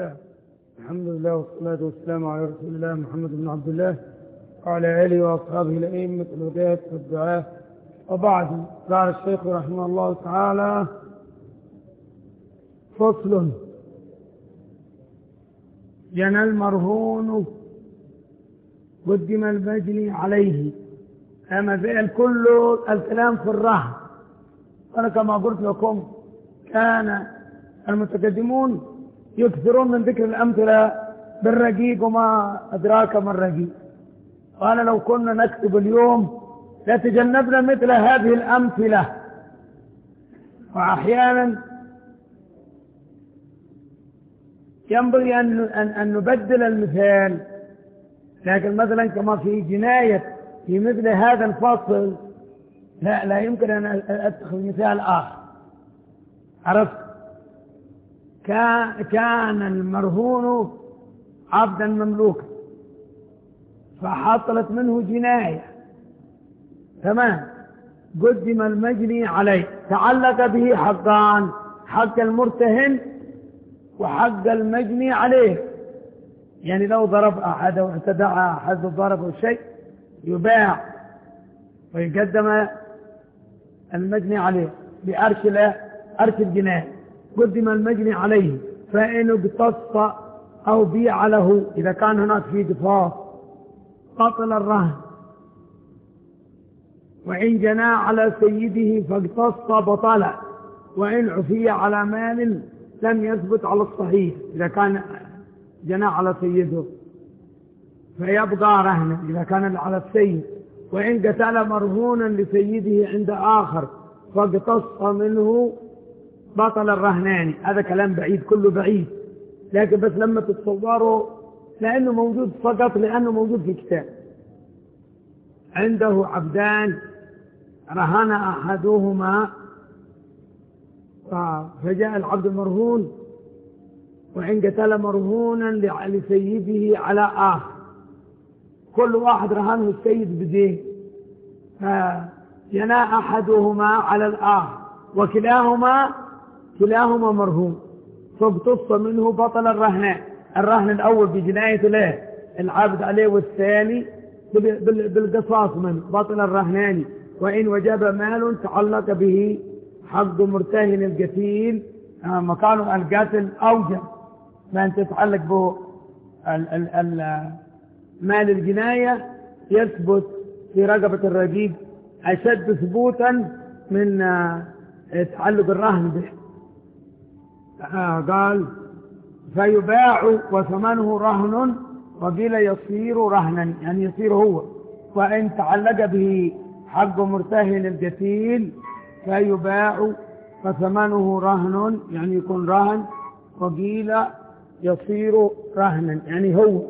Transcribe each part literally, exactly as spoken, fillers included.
الله. الحمد لله والصلاة والسلام على رسول الله محمد بن عبد الله وعلى آله وأصحابه الأئمة الهداة والدعاة، وبعد. قال الشيخ رحمه الله تعالى: فصل: جنى المرهون قدم المجني عليه. أما زال كل الكلام في الرهن. أنا كما قلت لكم كان المتقدمون يكثرون من ذكر الأمثلة بالرقيق وما أدراك ما الرقيق. وأنا لو كنا نكتب اليوم لتجنبنا مثل هذه الأمثلة. وأحيانا ينبغي أن أن نبدل المثال، لكن مثلا كما في جناية في مثل هذا الفصل لا لا يمكن أن أتخذ مثال آخر. عرفت؟ كان المرهون عبدا مملوكا فحصلت منه جناية، تمام، قدم المجني عليه، تعلق به حقان: حق المرتهن وحق المجني عليه. يعني لو ضرب أحد أو اعتدى أحد ضربه شيء يباع ويقدم المجني عليه بأرش أرش الجناية. قدم المجني عليه فإن اقتص أو بيع له، إذا كان هناك في قصاص بطل الرهن. وإن جنى على سيده فاقتص بطل، وإن عفي على مال لم يثبت على الصحيح. إذا كان جنى على سيده فيبقى رهنا إذا كان على السيد. وإن قتل مرهونا لسيده عند آخر فاقتص منه بطل الرهنان. هذا كلام بعيد، كله بعيد، لكن بس لما تتصوروا لأنه موجود فقط لأنه موجود في كتاب. عنده عبدان رهن أحدهما فجاء العبد المرهون، وإن قتل مرهونا لسيده على آخر، كل واحد رهنه السيد بدين، فجنى أحدهما على الآخر وكلاهما كلاهما مرهون، فاقتص منه بطل الرهنان. الرهن الأول بجناية له العبد عليه، والثاني بالقصاص منه بطل الرهنان. وإن وجب مال تعلق به حق مرتهن القتيل، مكان القاتل أوجب ما أن تتعلق به مال الجناية، يثبت في رقبة الرقيق أشد ثبوتا من تعلق الرهن به. قال: فيباع وثمنه رهن، وقيل يصير رهنا، يعني يصير هو. وإن تعلق به حق مرتهن القتيل فيباع وثمنه رهن، يعني يكون رهن، وقيل يصير رهنا، يعني هو.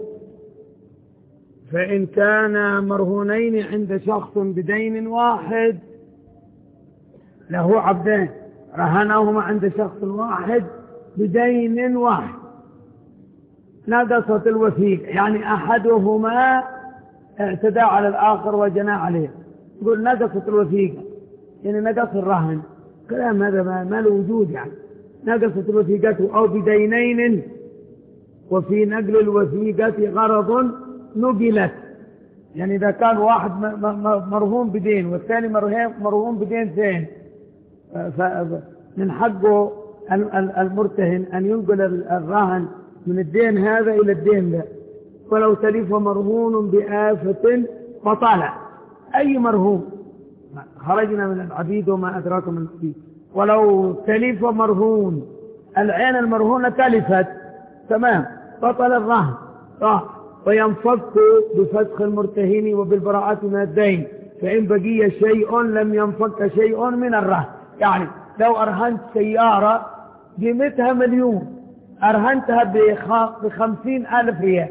فإن كان مرهونين عند شخص بدين واحد، له عبدان رهنهما عند شخص واحد بدين واحد، نقصت الوثيقة، يعني أحدهما اعتدى على الآخر وجنى عليه، يقول نقصت الوثيقة، يعني نقص الرهن. كلام هذا ما له وجود، يعني نقصت الوثيقة. أو بدينين وفي نقل الوثيقة غرض نقلت، يعني إذا كان واحد مرهون بدين والثاني مرهون بدين ثاني، من حقه المرتهن أن ينقل الرهن من الدين هذا إلى الدين ذا. ولو تلف مرهون بآفة بطل، أي مرهون، خرجنا من العبيد وما أدراك من العبيد. ولو تلف مرهون، العين المرهونة تلفت، تمام، بطل الرهن، وينفك بفسخ المرتهن وبالبراءة من الدين. فإن بقي شيء لم ينفك شيء من الرهن. يعني لو أرهنت سيارة قيمتها مليون، أرهنتها بخمسين ألف ريال،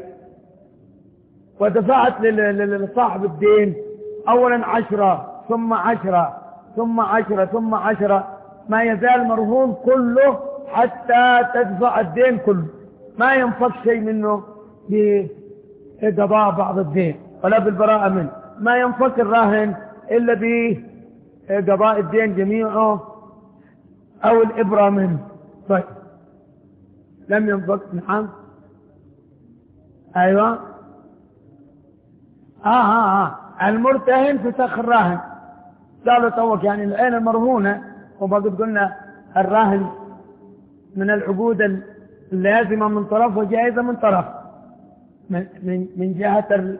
ودفعت لصاحب الدين أولا عشرة ثم عشرة ثم عشرة ثم عشرة، ما يزال مرهون كله حتى تدفع الدين كله، ما ينفك شيء منه بقضاء بعض الدين ولا بالبراءة منه. ما ينفك الراهن إلا بقضاء الدين جميعه أو الإبرة منه. طيب، لم ينفك. نعم أيوة آه آه آه المرتهن فسخ الراهن. قالوا توك يعني العين المرهونة، وبقد قلنا الراهن من العقود اللازمة من طرف وجائزة من طرف، من, من, من جهة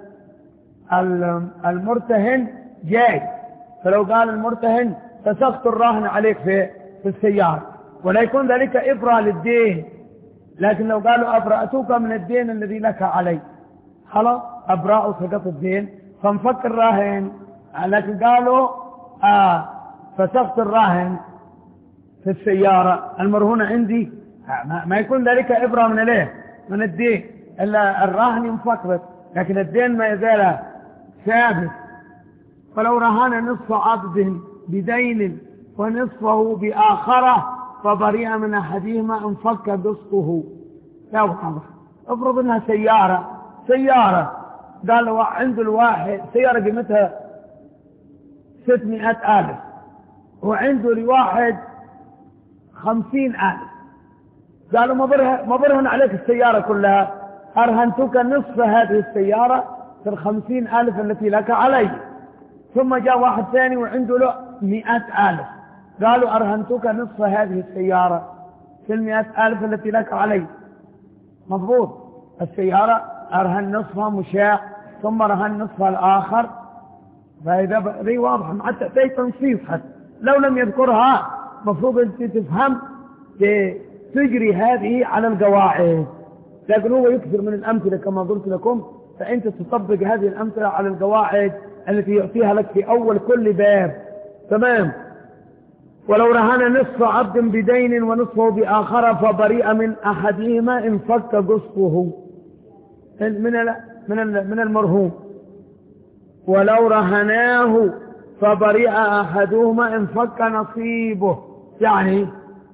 المرتهن جائز. فلو قال المرتهن فسخت الراهن عليك في, في السيارة ولا يكون ذلك إبرة للدين، لكن لو قالوا أبرأتك من الدين الذي لك علي، خلاص أبرأوا سقط الدين فانفك الراهن. لكن قالوا آه فسخت الراهن في السيارة المرهونة عندي، ما يكون ذلك إبرة من الايه من الدين، إلا الراهن ينفك بس، لكن الدين ما يزال ثابت. فلو رهن نصف عبد بدين ونصفه بآخرة فبرئ من أحدهما انفك قسطه. لا واضح. افرض انها سيارة سيارة قال عند الواحد سيارة قيمتها ستمائة ألف وعنده لواحد خمسين ألف، قالوا ما برهن عليك السيارة كلها، أرهنتك نصف هذه السيارة في الخمسين ألف التي لك علي. ثم جاء واحد ثاني وعنده له مئة ألف، قالوا أرهنتك نصف هذه السيارة في المئة ألف التي لك علي. مضبوط. السيارة أرهن نصفها مشاع ثم رهن نصفها الآخر، فإذا ذي واضح مع تأتي تنصيص حتى لو لم يذكرها مفروض أنت تفهم تجري هذه على القواعد، لكن هو يكثر من الأمثلة كما قلت لكم، فأنت تطبق هذه الأمثلة على القواعد التي يعطيها لك في أول كل باب. تمام. ولو رهن نصف عبد بدين ونصفه بآخر فبرئ من أحدهما انفك قسطه من من من المرهون. ولو رهناه فبرئ أحدهما انفك نصيبه. يعني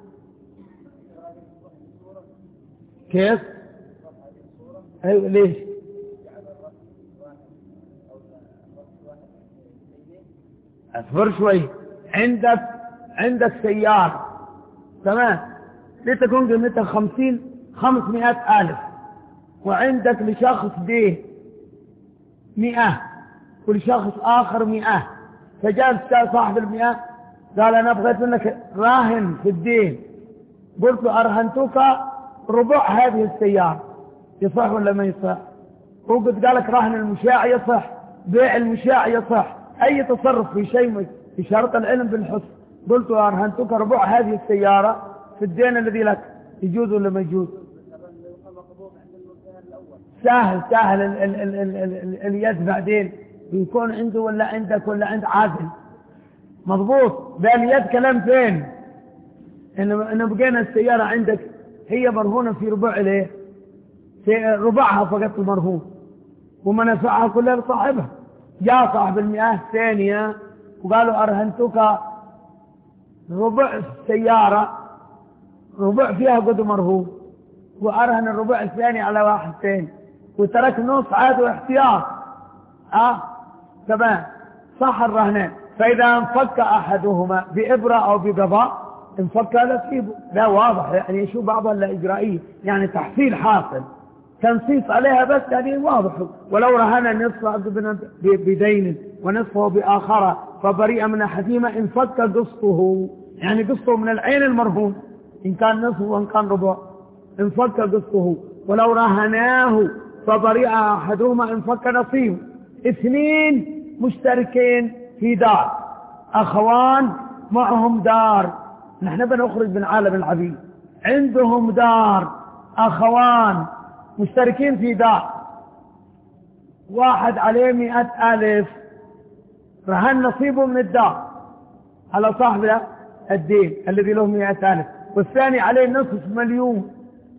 كيف؟ أيوة ليش؟ أصبر شوي. عندك عندك سيارة تمام لتكون قيمتها خمسين خمسمائة ألف، وعندك لشخص دين مئة ولشخص آخر مئة، فجاء صاحب المئة قال أنا بغيت منك راهن في الدين، قلت له أرهنتك ربع هذه السيارة، يصح ولا ما يصح؟ هو قد قالك راهن المشاع يصح، بيع المشاع يصح، أي تصرف في شيء في شرط العلم بالحسن. قلت أرهنتك ربع هذه السيارة في الدين الذي لك، يجوز ولا ما يجوز؟ سهل سهل ال ال ال ال ال اليد بعدين يكون عنده ولا عندك ولا عند عادل. مضبوط. ده اليد كلام فين؟ إنه إنه بقينا السيارة عندك هي مرهونة في ربع ليه؟ في ربعها فقط المرهون ومنافعها كلها لصاحبها. جاء صاحب المئة الثانية وقالوا أرهنتك ربع السيارة، ربع فيها قد مرهون، وأرهن الربع الثاني على واحد ثاني وترك نص عاد واحتياط. اه تمام صح الرهنان. فإذا انفك أحدهما بإبرة أو بقضاء انفك نصيبه. لا واضح يعني شو بعضها لا إجرائية، يعني تحصيل حاصل تنصيص عليها بس يعني واضح. ولو رهن نصف بدين ونصفه بآخرة فبرئ من أحدهما انفك قسطه، يعني قسطه من العين المرهون إن كان نصف وإن كان ربع انفك قسطه. ولو رهناه فبرئ أحدهما انفك نصيبه. اثنين مشتركين في دار، أخوان معهم دار، نحن بنخرج من عالم العبيد، عندهم دار أخوان مشتركين في دار، واحد عليه مئة ألف، رهن نصيبه من الدار على صاحب الدين الذي له مئة ألف، والثاني عليه نصف مليون،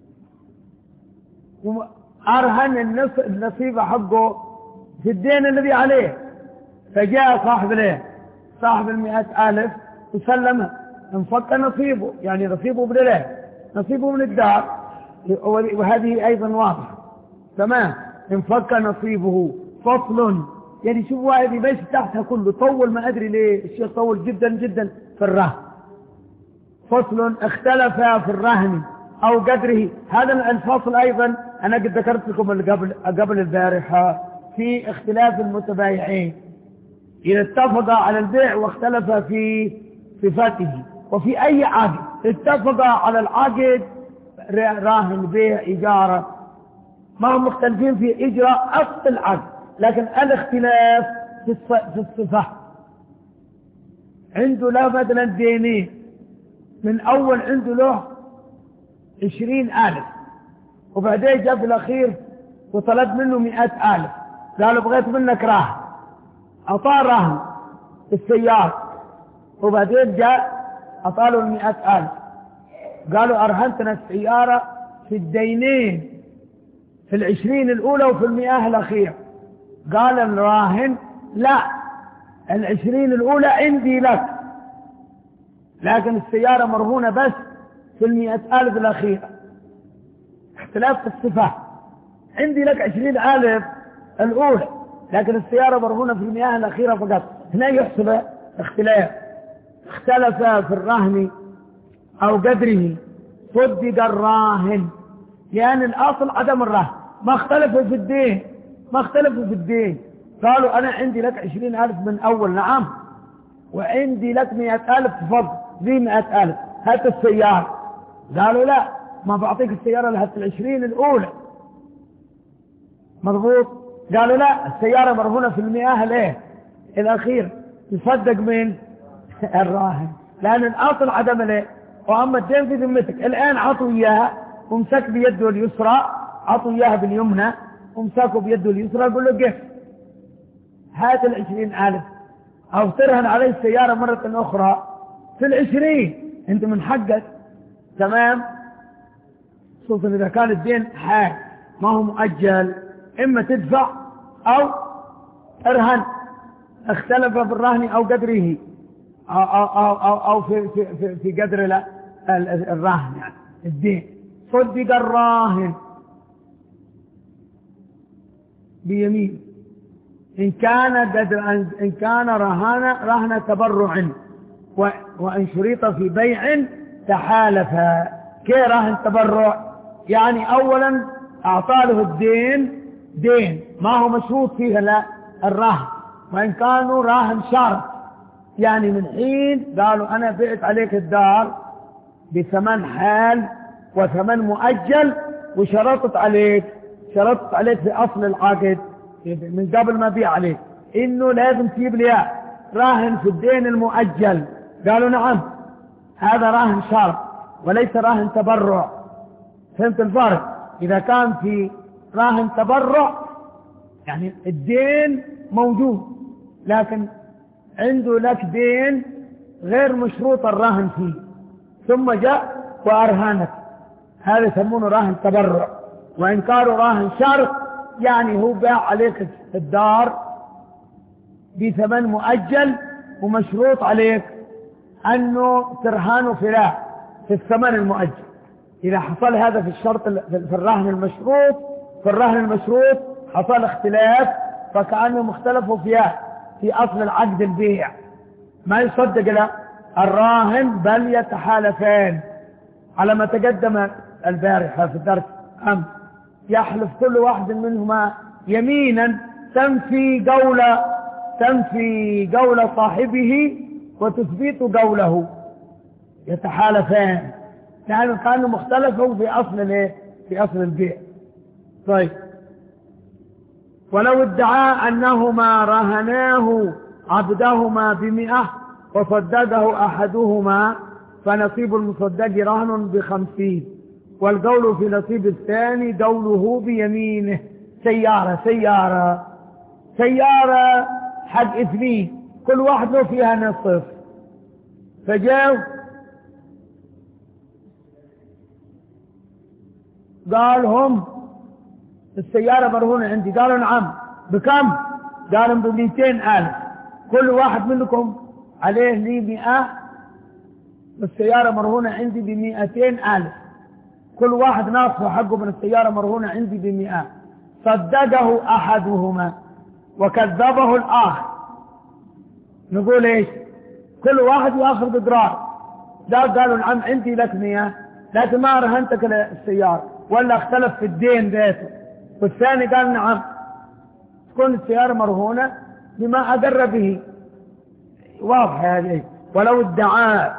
أرهن النصف النصيب حقه في الدين الذي عليه. فجاء صاحب له صاحب المئة ألف وسلمه انفك نصيبه، يعني نصيبه بدله نصيبه من الدار، وهذه أيضا واضحة. تمام. انفك نصيبه. فصل يعني شوف واحد يمشي تحتها كله طول، ما أدري ليه الشيخ طول جدا جدا في الرهن. فصل اختلف في الرهن أو قدره. هذا الفصل أيضا أنا قد ذكرت لكم قبل قبل البارحة في اختلاف المتبايعين إذا اتفقا على البيع واختلفا في صفاته. وفي أي عقد اتفقا على العقد، راهن، بيع، إجارة، ما هم مختلفين في إجراء أصل العقد، لكن الاختلاف في الصفة. عنده له مثلا دينين، من أول عنده له عشرين ألف، وبعدين جاء في الأخير وطلب منه مئة ألف، قالوا بغيت منك راهن، أعطاه راهن السيارة، وبعدين جاء أعطاله المئة ألف، قالوا أرهنتنا السيارة في الدينين، في العشرين الأولى وفي المئة الأخيرة. قال الراهن لا، العشرين الأولى عندي لك، لكن السيارة مرهونة بس في المئة ألف الأخيرة. اختلاف في الصفات، عندي لك عشرين ألف الأولى، لكن السيارة مرهونة في المئة الأخيرة فقط. هنا يحسب اختلاف. اختلف في الرهن أو قدره، صدق الراهن، لأن الأصل عدم الرهن. ما اختلفوا في الدين، ما اختلفوا في الدين، قالوا أنا عندي لك عشرين ألف من أول، نعم، وعندي لك مئة ألف فضل، ذي مئة ألف، هات السيارة. قالوا لا، ما بعطيك السيارة لهات العشرين الأولى، مضبوط. قالوا لا، السيارة مرهونة في المئة الايه الأخير، يصدق من الراهن، لأن الأصل عدم الايه. وأما الدين في ذمتك، الآن عطوا إياها ومسك بيده اليسرى، عطوا إياها باليمنى ومسكوا بيده اليسرى، يقول له قف هات العشرين ألف، أو ترهن عليه السيارة مرة أخرى في العشرين، أنت من حقك، تمام. خصوصا إذا كان الدين حال ما هو مؤجل، إما تدفع أو ارهن. اختلف في الرهن أو قدره، أو, أو, أو, أو, أو في, في, في, في قدر الرهن، يعني الدين. صدق الراهن بيمين إن كان قدر إن كان رهن رهن تبرع، وإن شريط في بيع تحالفا. كي رهن تبرع؟ يعني أولا أعطى له الدين دين ما هو مشروط فيه لا الرهن، وإن كانوا راهن شرط، يعني من حين قالوا أنا بعت عليك الدار بثمن حال وثمن مؤجل، وشرطت عليك شرطت عليك في أصل العقد من قبل ما بيع عليك إنه لازم تجيب لي راهن في الدين المؤجل. قالوا نعم، هذا راهن شرط وليس راهن تبرع. فهمت الفرق؟ إذا كان في راهن تبرع يعني الدين موجود، لكن عنده لك دين غير مشروط الراهن فيه، ثم جاء وأرهنك، هذا يسمونه راهن تبرع. وإن كانوا راهن شرط يعني هو باع عليك الدار بثمن مؤجل ومشروط عليك أنه ترهانه في لا في الثمن المؤجل. إذا حصل هذا في الشرط في الرهن المشروط في الرهن المشروط حصل اختلاف، فكأنهم اختلفوا فيها في أصل العقد البيع، ما يصدق لا الراهن بل يتحالفان على ما تقدم البارحة في الدرس أمس. يحلف كل واحد منهما يمينا تنفي قول تنفي قول صاحبه وتثبت قوله، يتحالفان يعني كانوا مختلفوا في أصل الايه في أصل البيع. طيب، ولو ادعى أنهما رهناه عبدهما بمئة وصدقه أحدهما فنصيب المصدق رهن بخمسين، والقول في نصيب الثاني قوله بيمينه. سيارة سيارة سيارة حق اثنين، كل واحد له فيها نصف، فجاءوا قال هم السيارة مرهونة عندي، قالوا نعم، بكم؟ قالوا بمئتين ألف، كل واحد منكم عليه لي مئة، والسيارة مرهونة عندي بمئتين ألف، كل واحد ناقصه حقه من السيارة مرهونة عندي بمئة. صدقه أحدهما وكذبه الآخر، نقول إيش؟ كل واحد يأخذ بقرار. ده قالوا نعم عندي لك مئة، لكن ما رهنتك السيارة، ولا اختلف في الدين ذاته، والثاني قال نعم، تكون السيارة مرهونة بما أقر به. واضح هذه. ولو ادعى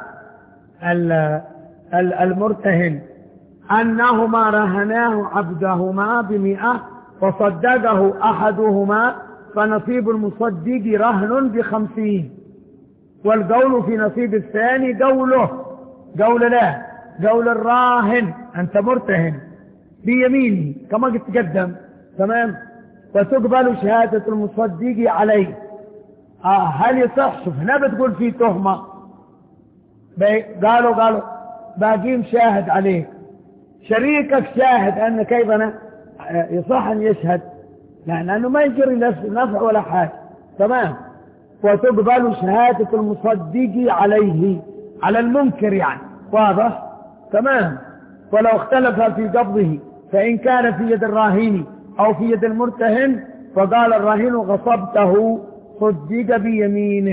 المرتهن أنهما رهناه عبدهما بمئة وصدقه أحدهما فنصيب المصدق رهن بخمسين، والقول في نصيب الثاني قوله قول لا قول الراهن أنت مرتهن بيمينه كما قد تقدم. تمام. وتقبل شهادة المصدق عليه. آه هل يصح؟ شوف هنا بتقول في تهمة، قالوا قالوا باقيم شاهد عليه، شريكك شاهد أن كيف أنا يصح أن يشهد، لأنه ما يجري نفع ولا حاجة. تمام. وتقبل شهادة المصدق عليه على المنكر يعني. واضح. تمام. ولو اختلف في قبضه فإن كان في يد الراهن أو في يد المرتهن فقال الراهن غصبته صدق بيمينه.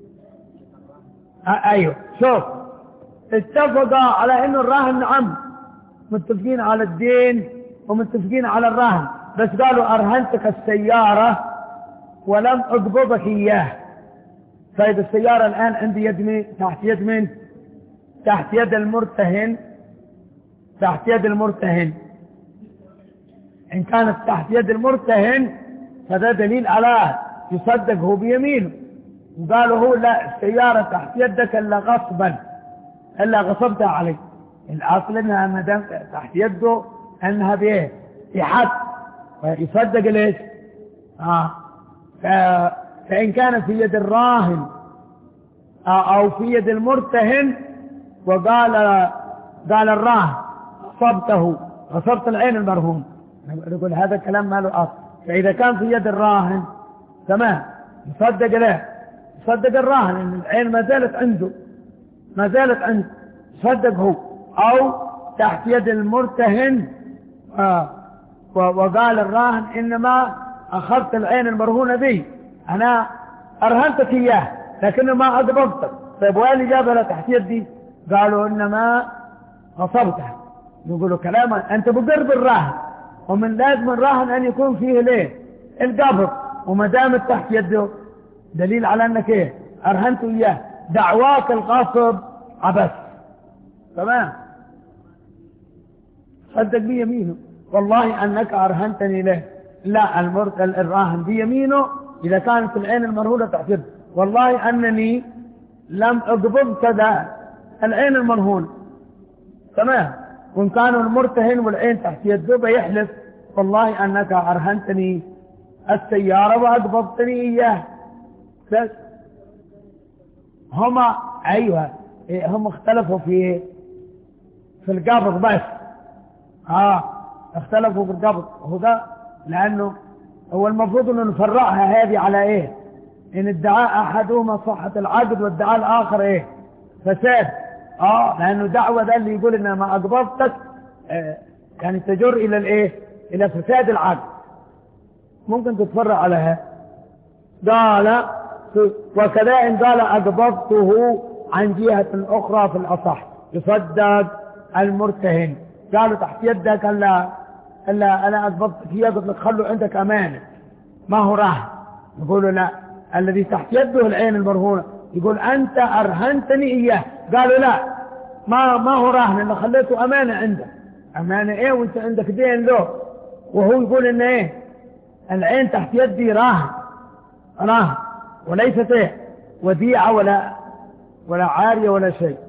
أيوه شوف اتفقا على إنه الراهن نعم، متفقين على الدين ومتفقين على الراهن، بس قالوا أرهنتك السيارة ولم أقبضك إياه. فإذا السيارة الآن عندي يد من تحت يد من تحت يد المرتهن تحت يد المرتهن إن كانت تحت يد المرتهن فده دليل على يصدقه بيمينه. وقالوا هو لا السيارة تحت يدك إلا غصبا إلا غصبتها عليه. الأصل إنها ما دام تحت يده أنها بإيه يحط يصدق ليش آه فإن كان في يد الراهن أو في يد المرتهن وقال قال الراهن غصبته غصبت العين المرهون، نقول هذا الكلام ما له أصل. فإذا كان في يد الراهن تمام يصدق له يصدق الراهن إن العين ما زالت عنده ما زالت عنده يصدق هو. أو تحت يد المرتهن آه وقال الراهن إنما أخذت العين المرهونة دي أنا أرهنتك إياه لكنه ما أقبضتك. طيب وين جابها تحت يدي؟ قالوا إنما غصبتها. نقولوا كلاما أنت بقر بالراهن، ومن لازم الراهن أن يكون فيه ليه القبض، وما دامت تحت يده دليل على أنك إيه أرهنت إياه. دعواك الغصب عبث. تمام. صدق بيمينه والله أنك أرهنتني له. لا المرتهن الراهن بيمينه إذا كانت العين المرهونة تحت يده والله أنني لم أقبض كذا العين المرهونة. تمام. وإن كانوا المرتهن والعين تحت يده بيحلف والله أنك أرهنتني السيارة وأقبضتني إياه. بس هما أيوة هم اختلفوا في في القبض بس. آه اختلفوا في القبض. هو ده لأنه هو المفروض أنه نفرعها هذه على إيه؟ إن ادعاء أحدهما صحة العقد وادعاء الآخر إيه؟ فساد. آه لأنه دعوة ده اللي يقول إنها ما أقبضتك آه يعني تجر إلى الإيه؟ إلى فساد العقد. ممكن تتفرع على هذا. قال وكذا إن قال أقبضته عن جهة أخرى في الأصح يصدق المرتهن. قالوا تحت يدك ألا ألا أنا أقبضتك هي قلت لك خلوا عندك أمانة ما هو راهن. يقولوا لا الذي تحت يده العين المرهونة يقول أنت أرهنتني إياه. قالوا لا ما ما هو راهن اللي خليته أمانة عندك. أمانة إيه وأنت عندك دين له؟ وهو يقول إن إيه العين تحت يدي راهن راهن وليست إيه وديعة ولا ولا عارية ولا شيء.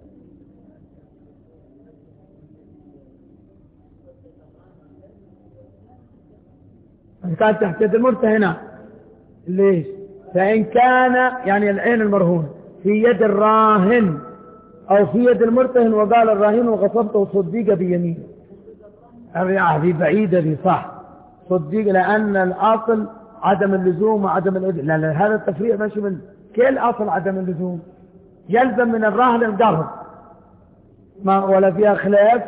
كانت تحت يد المرتهنة ليش؟ فإن كان يعني العين المرهون في يد الراهن أو في يد المرتهن وقال الراهن وغصبته صديقة بيمينه. هذه بعيدة دي صح صديق لأن الأصل عدم اللزوم وعدم الإذن. لا لا هذا التفريق ماشي من كل أصل عدم اللزوم يلزم من الراهن القبض ما ولا فيها خلاف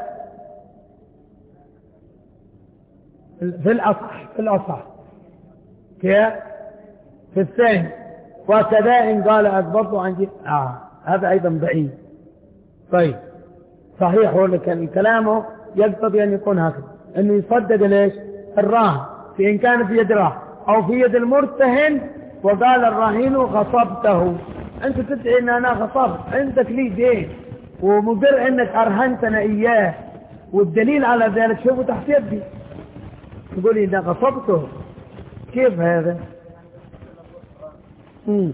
في الأصح في الأصح كيف في الثاني. وكذا إن قال أقبضه عن جهة آه هذا أيضا بعيد. طيب صحيح، هو اللي كان كلامه يقتضي أن يكون هكذا، أنه يصدق ليش الراهن في إن كان في يد الراهن أو في يد المرتهن، وقال الراهن غصبته. أنت تدعي أن أنا غصبت، عندك لي دين ومقر أنك أرهنتنا إياه، والدليل على ذلك شوفوا تحت يدي، تقول لي إذا غصبته، كيف هذا؟ مم.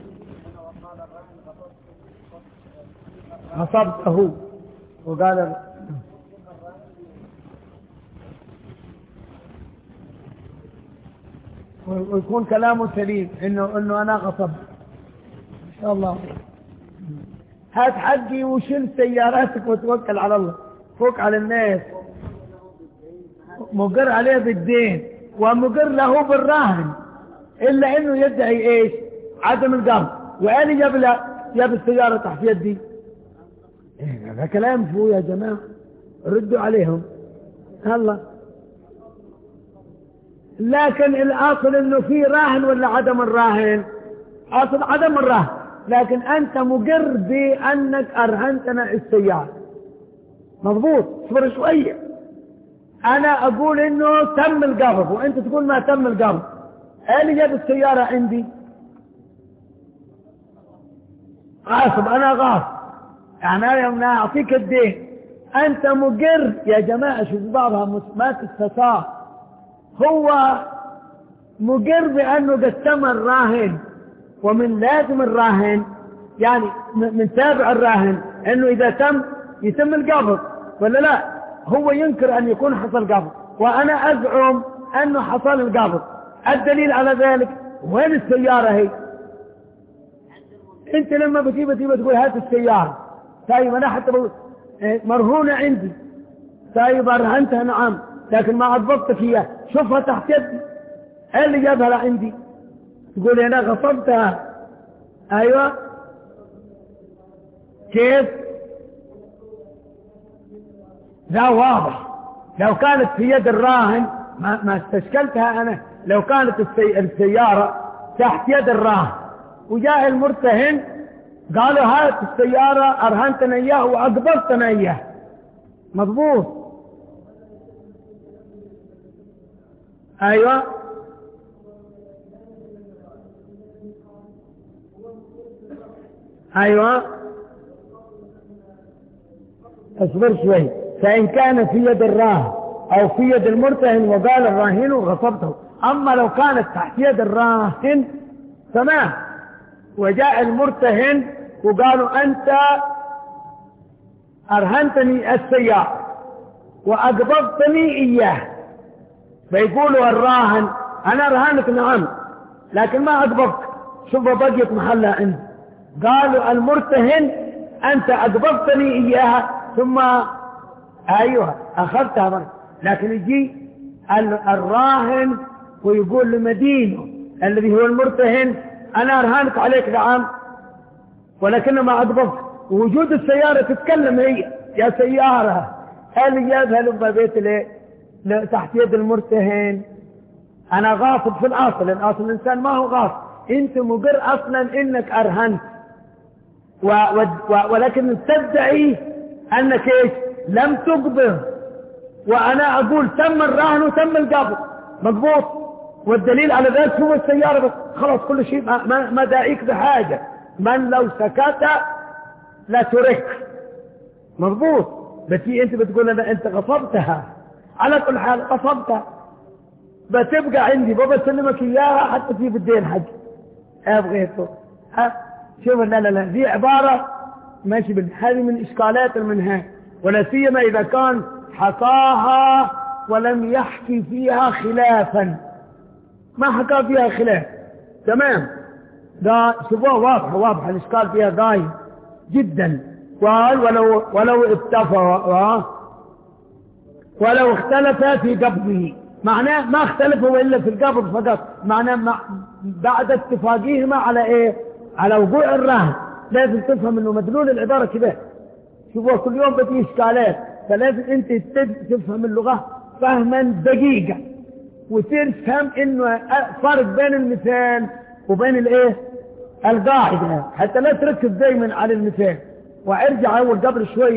غصبته وقال ويكون كلامه سليم انه انه انا غصب ان شاء الله. هات حقي وشيل سياراتك وتوكل على الله، فوق على الناس. مقر عليه بالدين ومقر له بالراهن، الا انه يدعي ايش؟ عدم القبض. وقال جاب له جاب السياره تحت يدي. هذا كلام فو يا جماعه، ردوا عليهم. هلا لكن الاصل انه في راهن ولا عدم الراهن؟ اصل عدم الراهن، لكن انت مقر بانك ارهنتنا السياره. مضبوط، اصبر شويه. انا اقول انه تم القبض وانت تقول ما تم القبض. اللي جاب السياره عندي غاصب، انا غاصب، يعني انا اعطيك الدين، انت مقر. يا جماعه شوف بعضها ما تستطاع، هو مقر بأنه قد تم الراهن، ومن لازم الراهن يعني من تابع الراهن أنه إذا تم يتم القبض ولا لا. هو ينكر أن يكون حصل قبض، وأنا أزعم أنه حصل القبض. الدليل على ذلك وين السيارة هي؟ أنت لما بتيجي بتيجي تقول هات السيارة، طيب أنا حتى مرهونة عندي، طيب أرهنتها نعم، لكن ما أضبطتك إياه، شوفها تحت يدي، إيه اللي جابها لعندي؟ تقول أنا غصبتها. أيوة، كيف؟ لا واضح. لو كانت في يد الراهن ما, ما استشكلتها أنا. لو كانت السي... السيارة تحت يد الراهن وجاء المرتهن قالوا هات السيارة أرهنتنا إياه وأقبضتنا إياه، مضبوط. أيوة، أيوة، اصبر شوي. فإن كان في يد الراهن أو في يد المرتهن وقال الراهن غصبته. أما لو كانت تحت يد الراهن تمام، وجاء المرتهن وقالوا أنت أرهنتني السيارة وأقبضتني إياه، فيقولوا الراهن أنا رهنك نعم لكن ما أقبضت، شوف بقيت محلها عندي. قالوا المرتهن أنت أقبضتني إياها ثم أيوة أخذتها مرة. لكن يجي الراهن ويقول لمدينه الذي هو المرتهن أنا أرهنك عليك نعم ولكن ما أقبضت. ووجود السيارة تتكلم هي يا سيارة، هل جابها لما بيت ليه تحت يد المرتهن؟ أنا غاصب في الأصل، الأصل الإنسان ما هو غاصب، أنت مقر أصلا إنك أرهنت، و... و... و... ولكن تدعي أنك إيش؟ لم تقبض. وأنا أقول تم الرهن وتم القبض، مضبوط. والدليل على ذلك هو السيارة بس، خلاص كل شيء ما, ما... ما داعيك بحاجة. من لو سكت لا ترك، مضبوط. بس أنت بتقول أنا أنت غصبتها، على كل حال غصبتها بتبقى عندي، بابا سلمك إياها حتى في بالدين حق أبغيته. ها شوف، لا لا لا دي عبارة ماشي بال... هذه من إشكالات المنهاج، ولا سيما إذا كان حكاها ولم يحكي فيها خلافا، ما حكى فيها خلاف تمام. ده شوفوها واضحة واضحة، الإشكال فيها ضايع جدا. قال ولو ولو اتفق ولو اختلف في قبضه، معناه ما اختلفوا إلا في القبض فقط، معناه ما بعد اتفاقهما على ايه؟ على وقوع الرهن. لازم تفهم انه مدلول العبارة كده. شوفوا كل يوم بتي اشكالات، فلازم انت تفهم اللغة فهما دقيقا وتفهم انه فرق بين المثال وبين الايه؟ القاعدة، حتى لا تركز دايما على المثال. وارجع اول قبل شوية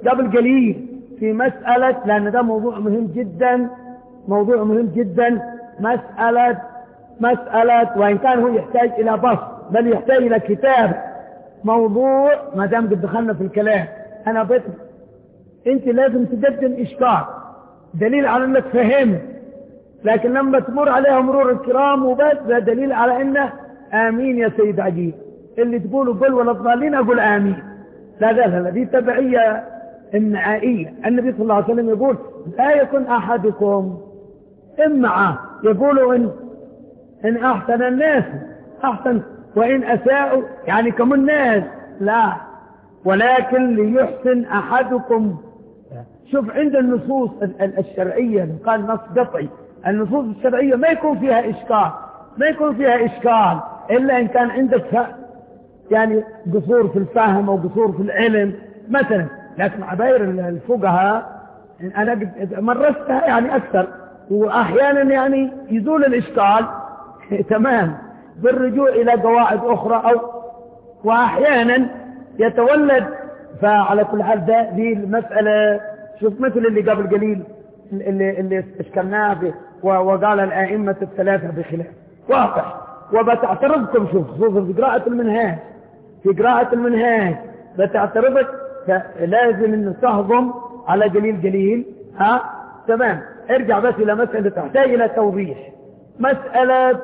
قبل قليل في مسألة، لأن ده موضوع مهم جدا، موضوع مهم جدا، مسألة مسألة وإن كان هو يحتاج إلى بسط بل يحتاج إلى كتاب. موضوع ما دام قد دخلنا في الكلام، أنا بيت أنت لازم تقدم إشكال دليل على أنك فهمت، لكن لما تمر عليها مرور الكرام وبس ده دليل على أنه آمين يا سيد عجيب، اللي تقولوا قل ولا الضالين أقول آمين. لا لا لا، دي تبعية النعائية. النبي صلى الله عليه وسلم يقول لا يكن أحدكم إمعة، يقولوا إن, إن أحسن الناس أحسن وإن أساءوا يعني كم الناس، لا، ولكن ليحسن أحدكم. شوف عند النصوص الشرعية، قال نص قطعي، النصوص الشرعية ما يكون فيها إشكال، ما يكون فيها إشكال إلا إن كان عندك يعني قصور في الفهم أو قصور في العلم مثلا. لكن عباير الفقهاء أنا مرستها يعني أكثر، وأحيانا يعني يزول الإشكال تمام بالرجوع إلى قواعد أخرى، أو وأحيانا يتولد. فعلى كل حال ده دي المسألة. شوف مثل اللي قبل قليل اللي, اللي اشكلناه به وقال الآئمة الثلاثة بخلاف واضح. وبتعترضكم شوف خصوصا في قراءة المنهاج، في قراءة المنهاج بتعترضك، فلازم انه تهضم على قليل قليل. ها تمام. ارجع بس الى مسألة تحتاج الى توضيح، مسألة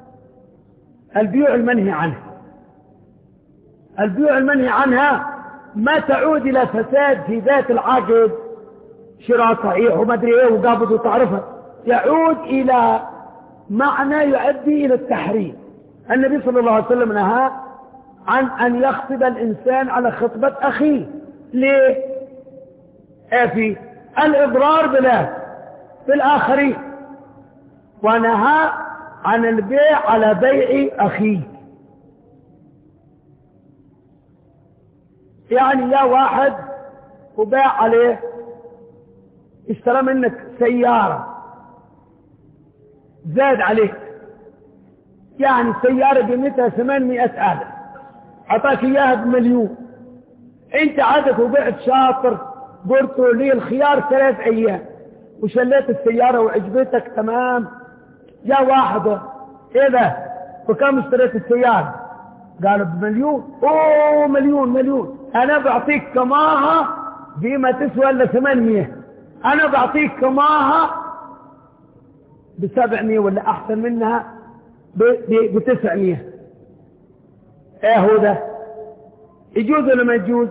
البيوع المنهي عنها. البيوع المنهي عنها ما تعود الى فساد في ذات العقد، شراء صحيح وما ادري ايه وقابض وتعرفها، يعود الى معنى يؤدي الى التحريم. النبي صلى الله عليه وسلم نهى عن ان يخطب الانسان على خطبة اخيه. ليه؟ في الاضرار بلا بالاخرين، ونهى عن البيع على بيع اخيه. يعني يا واحد وباع عليه، اشترى منك سيارة زاد عليك، يعني السيارة قيمتها ثمانمائة ألف، أعطاك إياها بمليون، أنت عادك وبعت شاطر قلت لي الخيار ثلاث أيام وشليت السيارة وعجبتك تمام. جاء واحد إيه ده وكم اشتريت السيارة؟ قالوا بمليون. أوه مليون مليون، أنا بعطيك كماها بما تسوى إلا ثمانمائة، أنا بعطيك كماها بسبعمائة ولا أحسن منها بتسعمائة. إيه هو ده؟ يجوز ولا ما يجوز؟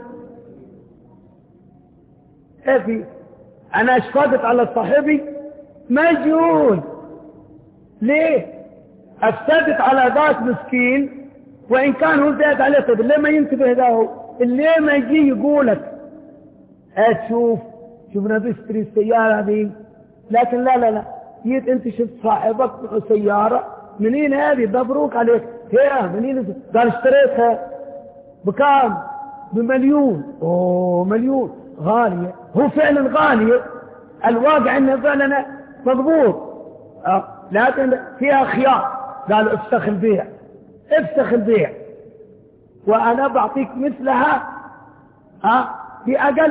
إيه في أنا أشفقت على صاحبي؟ ما يجوز. ليه؟ أفسدت على ذات مسكين وإن كان هو زاد عليه. طيب ليه ما ينتبه ده هو؟ اللي ما يجي يقولك تشوف شوفنا بيشتري السيارة دي، لكن لا لا لا جيت انت شفت صاحبك سيارة منين هذه؟ مبروك عليك. هي منين؟ قال اشتريتها بكام؟ بمليون. اوه مليون غالية. هو فعلا غالية، الواقع انها فعلا مضبوط، اه لكن فيها خيار. قالوا افسخ البيع، افسخ البيع وانا بعطيك مثلها اه في اقل.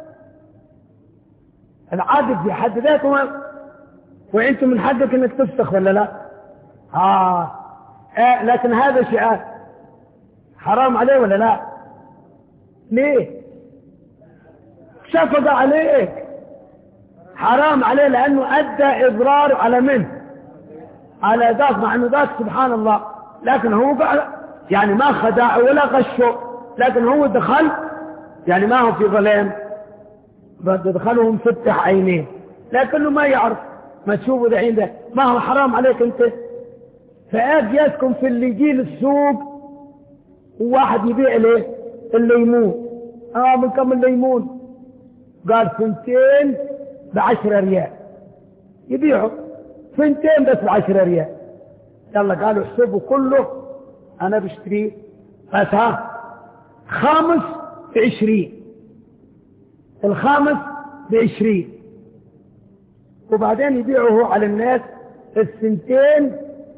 العقد في حد ذاته، وانتم من حقك انك تفسخ ولا لا؟ اه, آه لكن هذا شيء حرام عليه ولا لا؟ ليه؟ شفق عليك، حرام عليه لانه ادى اضرار على من؟ على ذاك، مع انه ذاك سبحان الله لكن هو قال يعني ما خدع ولا غشه، لكن هو دخل يعني ما هو في ظلام، دخلهم فتح عينيه لكنه ما يعرف. ما تشوفوا دحين ده ما هو حرام عليك انت؟ فاج يسكن في اللي يجي للسوق وواحد يبيع له الليمون. اه من كم الليمون؟ قال سنتين بعشرة ريال، يبيعوا سنتين بس بعشرة ريال. يلا قالوا احسبوا كله انا بشتريه بس ها خامس بعشرين، الخامس بعشرين، وبعدين يبيعه على الناس السنتين.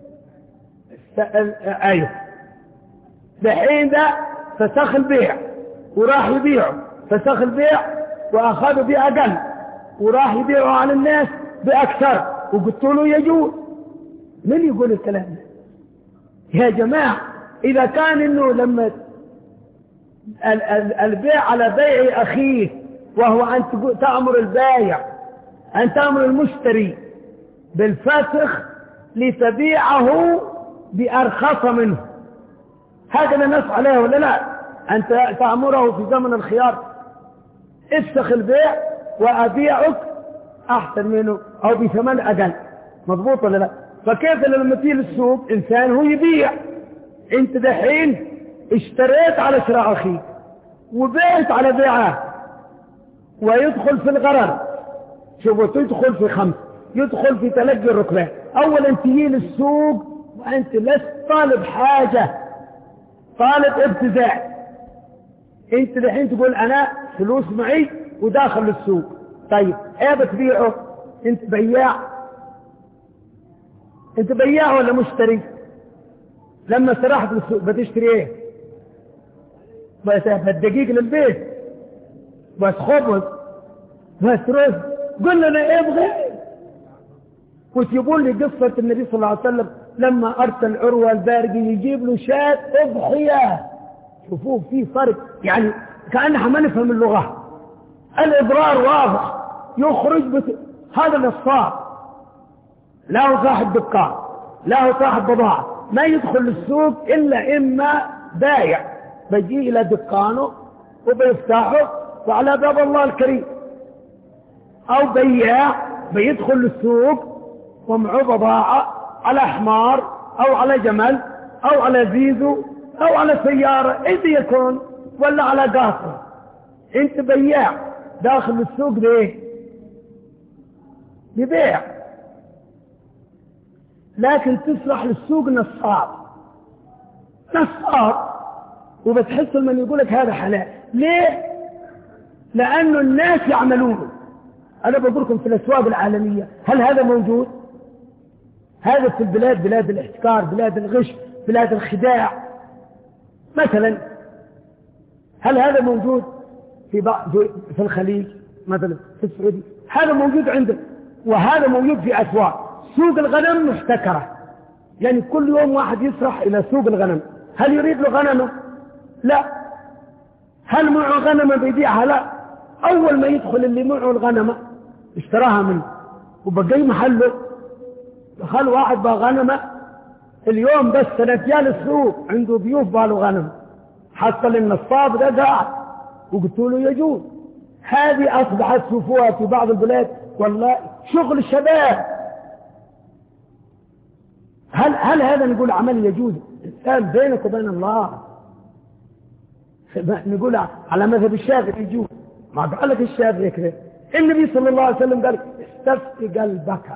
ايوه دحين ده فسخ البيع وراح يبيعه، فسخ البيع وأخذوا بأقل وراح يبيعوا على الناس بأكثر وقلت له يجوز. من يقول الكلام ده يا جماعة؟ إذا كان إنه لما البيع على بيع أخيه، وهو أن تأمر البايع أن تأمر المشتري بالفسخ لتبيعه بأرخص منه، هكذا النص عليه ولا لا؟ أنت تأمره في زمن الخيار افسخ البيع وأبيعك أحسن منه أو بثمن أقل، مضبوط ولا لا؟ فكيف لما تيجي للسوق إنسان هو يبيع، أنت دحين اشتريت على شراء أخيك وبيعت على بيعه ويدخل في الغرر. شوفوا، تدخل في خمس، يدخل في تلقي الركبان. أولا تجي للسوق وأنت لست طالب حاجة، طالب ابتزاع. أنت دحين تقول أنا فلوس معي وداخل للسوق، طيب ايه بتبيعه؟ أنت بياع، أنت بياع ولا مشتري؟ لما سرحت للسوق بتشتري ايه؟ بس الدقيق للبيت، بس خبز، بس رز. قل لنا ايه ابغى. وتجيبون لي قصة النبي صلى الله عليه وسلم لما أرسل عروة البارقي يجيب له شاة أضحية. شوفوه في فرق، يعني كأنها ما نفهم اللغة. الإضرار واضح، يخرج بت... هذا نصاب، لا هو صاحب دكان، لا هو صاحب بضاعة، ما يدخل السوق إلا إما بايع بيجي إلى دكانه وبيفتحه وعلى باب الله الكريم، أو بياع بيدخل السوق ومعه بضاعة على حمار أو على جمل أو على زيزو أو على سيارة إذا يكون، ولا على قاطر. أنت بياع داخل السوق ليه؟ ببيع، لكن تسرح للسوق نصاب، نصاب وبتحس من يقولك هذا حلال. ليه؟ لأنه الناس يعملونه. أنا بقول لكم في الأسواق العالمية هل هذا موجود؟ هذا في البلاد، بلاد الاحتكار، بلاد الغش، بلاد الخداع مثلا، هل هذا موجود في بعض في الخليج مثلا، في السعودية؟ هذا موجود عندنا، وهذا موجود في أسواق. سوق الغنم محتكرة، يعني كل يوم واحد يسرح إلى سوق الغنم. هل يريد له غنمه؟ لا. هل معه غنمه بيبيعها؟ لا. أول ما يدخل اللي معه الغنمه اشتراها منه وبقي محله، دخل واحد بغنمه اليوم بس سنة جال السوق عنده ضيوف باله غنم، حصل النصاب ده قاعد وقلت له يجوز. هذه أصبحت شوفوها في بعض البلاد والله شغل الشباب. هل هل هذا نقول عمل يجوز؟ الآن بينك وبين الله نقول على مذهب الشافعي يجوز، ما قال لك الشافعي كذا. النبي صلى الله عليه وسلم قال استفتي قلبك،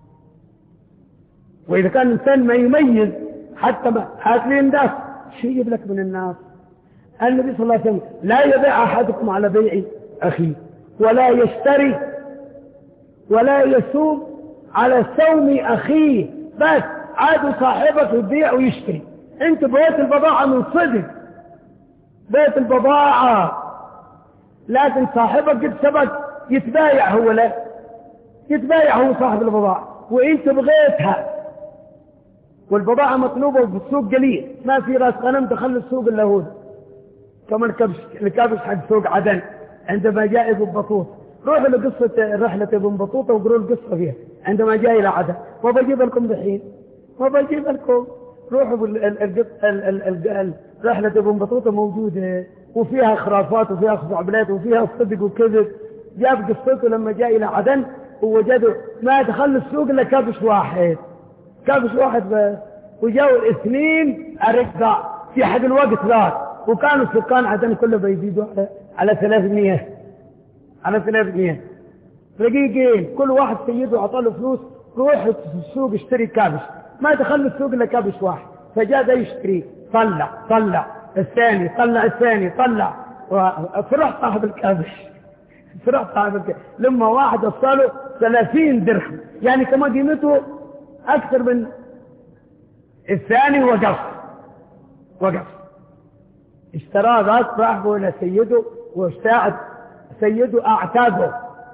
وإذا كان الإنسان ما يميز حتى ما هات لي الناس شو يجيب لك من الناس. النبي صلى الله عليه وسلم لا يبيع أحدكم على بيع أخيه، ولا يشتري ولا يسوم على سوم أخيه. بس عاد صاحبك يبيع ويشتري، انت بيت البضاعة من صدق، بيت البضاعة، لكن صاحبك قد سبق يتبايع هو، لا يتبايع هو صاحب البضاعة وانت بغيتها، والبضاعة مطلوبة وفي السوق قليل، ما في راس غنم دخل السوق الا هو. كما الكبش الكبش حق سوق عدن عندما جاء ابن بطوطة، روحوا لقصة رحلة ابن بطوطة وقروا القصة فيها عندما جاء إلى عدن. ما بجيب لكم دحين، ما بجيب لكم، روحوا رحلة ابن بطوطة موجودة وفيها خرافات وفيها خزعبلات وفيها صدق وكذب. جاب قصته لما جاء إلى عدن ووجدوا ما دخل السوق إلا كبش واحد، كبش واحد بس، وجاءوا الاثنين أرقاء في حد الوقت ذاك، وكانوا سكان عدن كله بيزيدوا على على ثلاثمية على ثلاثمية رقيقين، كل واحد سيده عطاله فلوس روح السوق اشتري كابش. ما دخل السوق إلا كابش واحد، فجاء ده يشتري، طلع طلع الثاني، طلع الثاني، طلع، فرح صاحب الكابش، فرح صاحب الكابش لما واحد وصله ثلاثين درهم، يعني كما قيمته أكثر من الثاني. وقف وقف اشتراه ذاك، راح إلى سيده واستاعد سيده أعتاده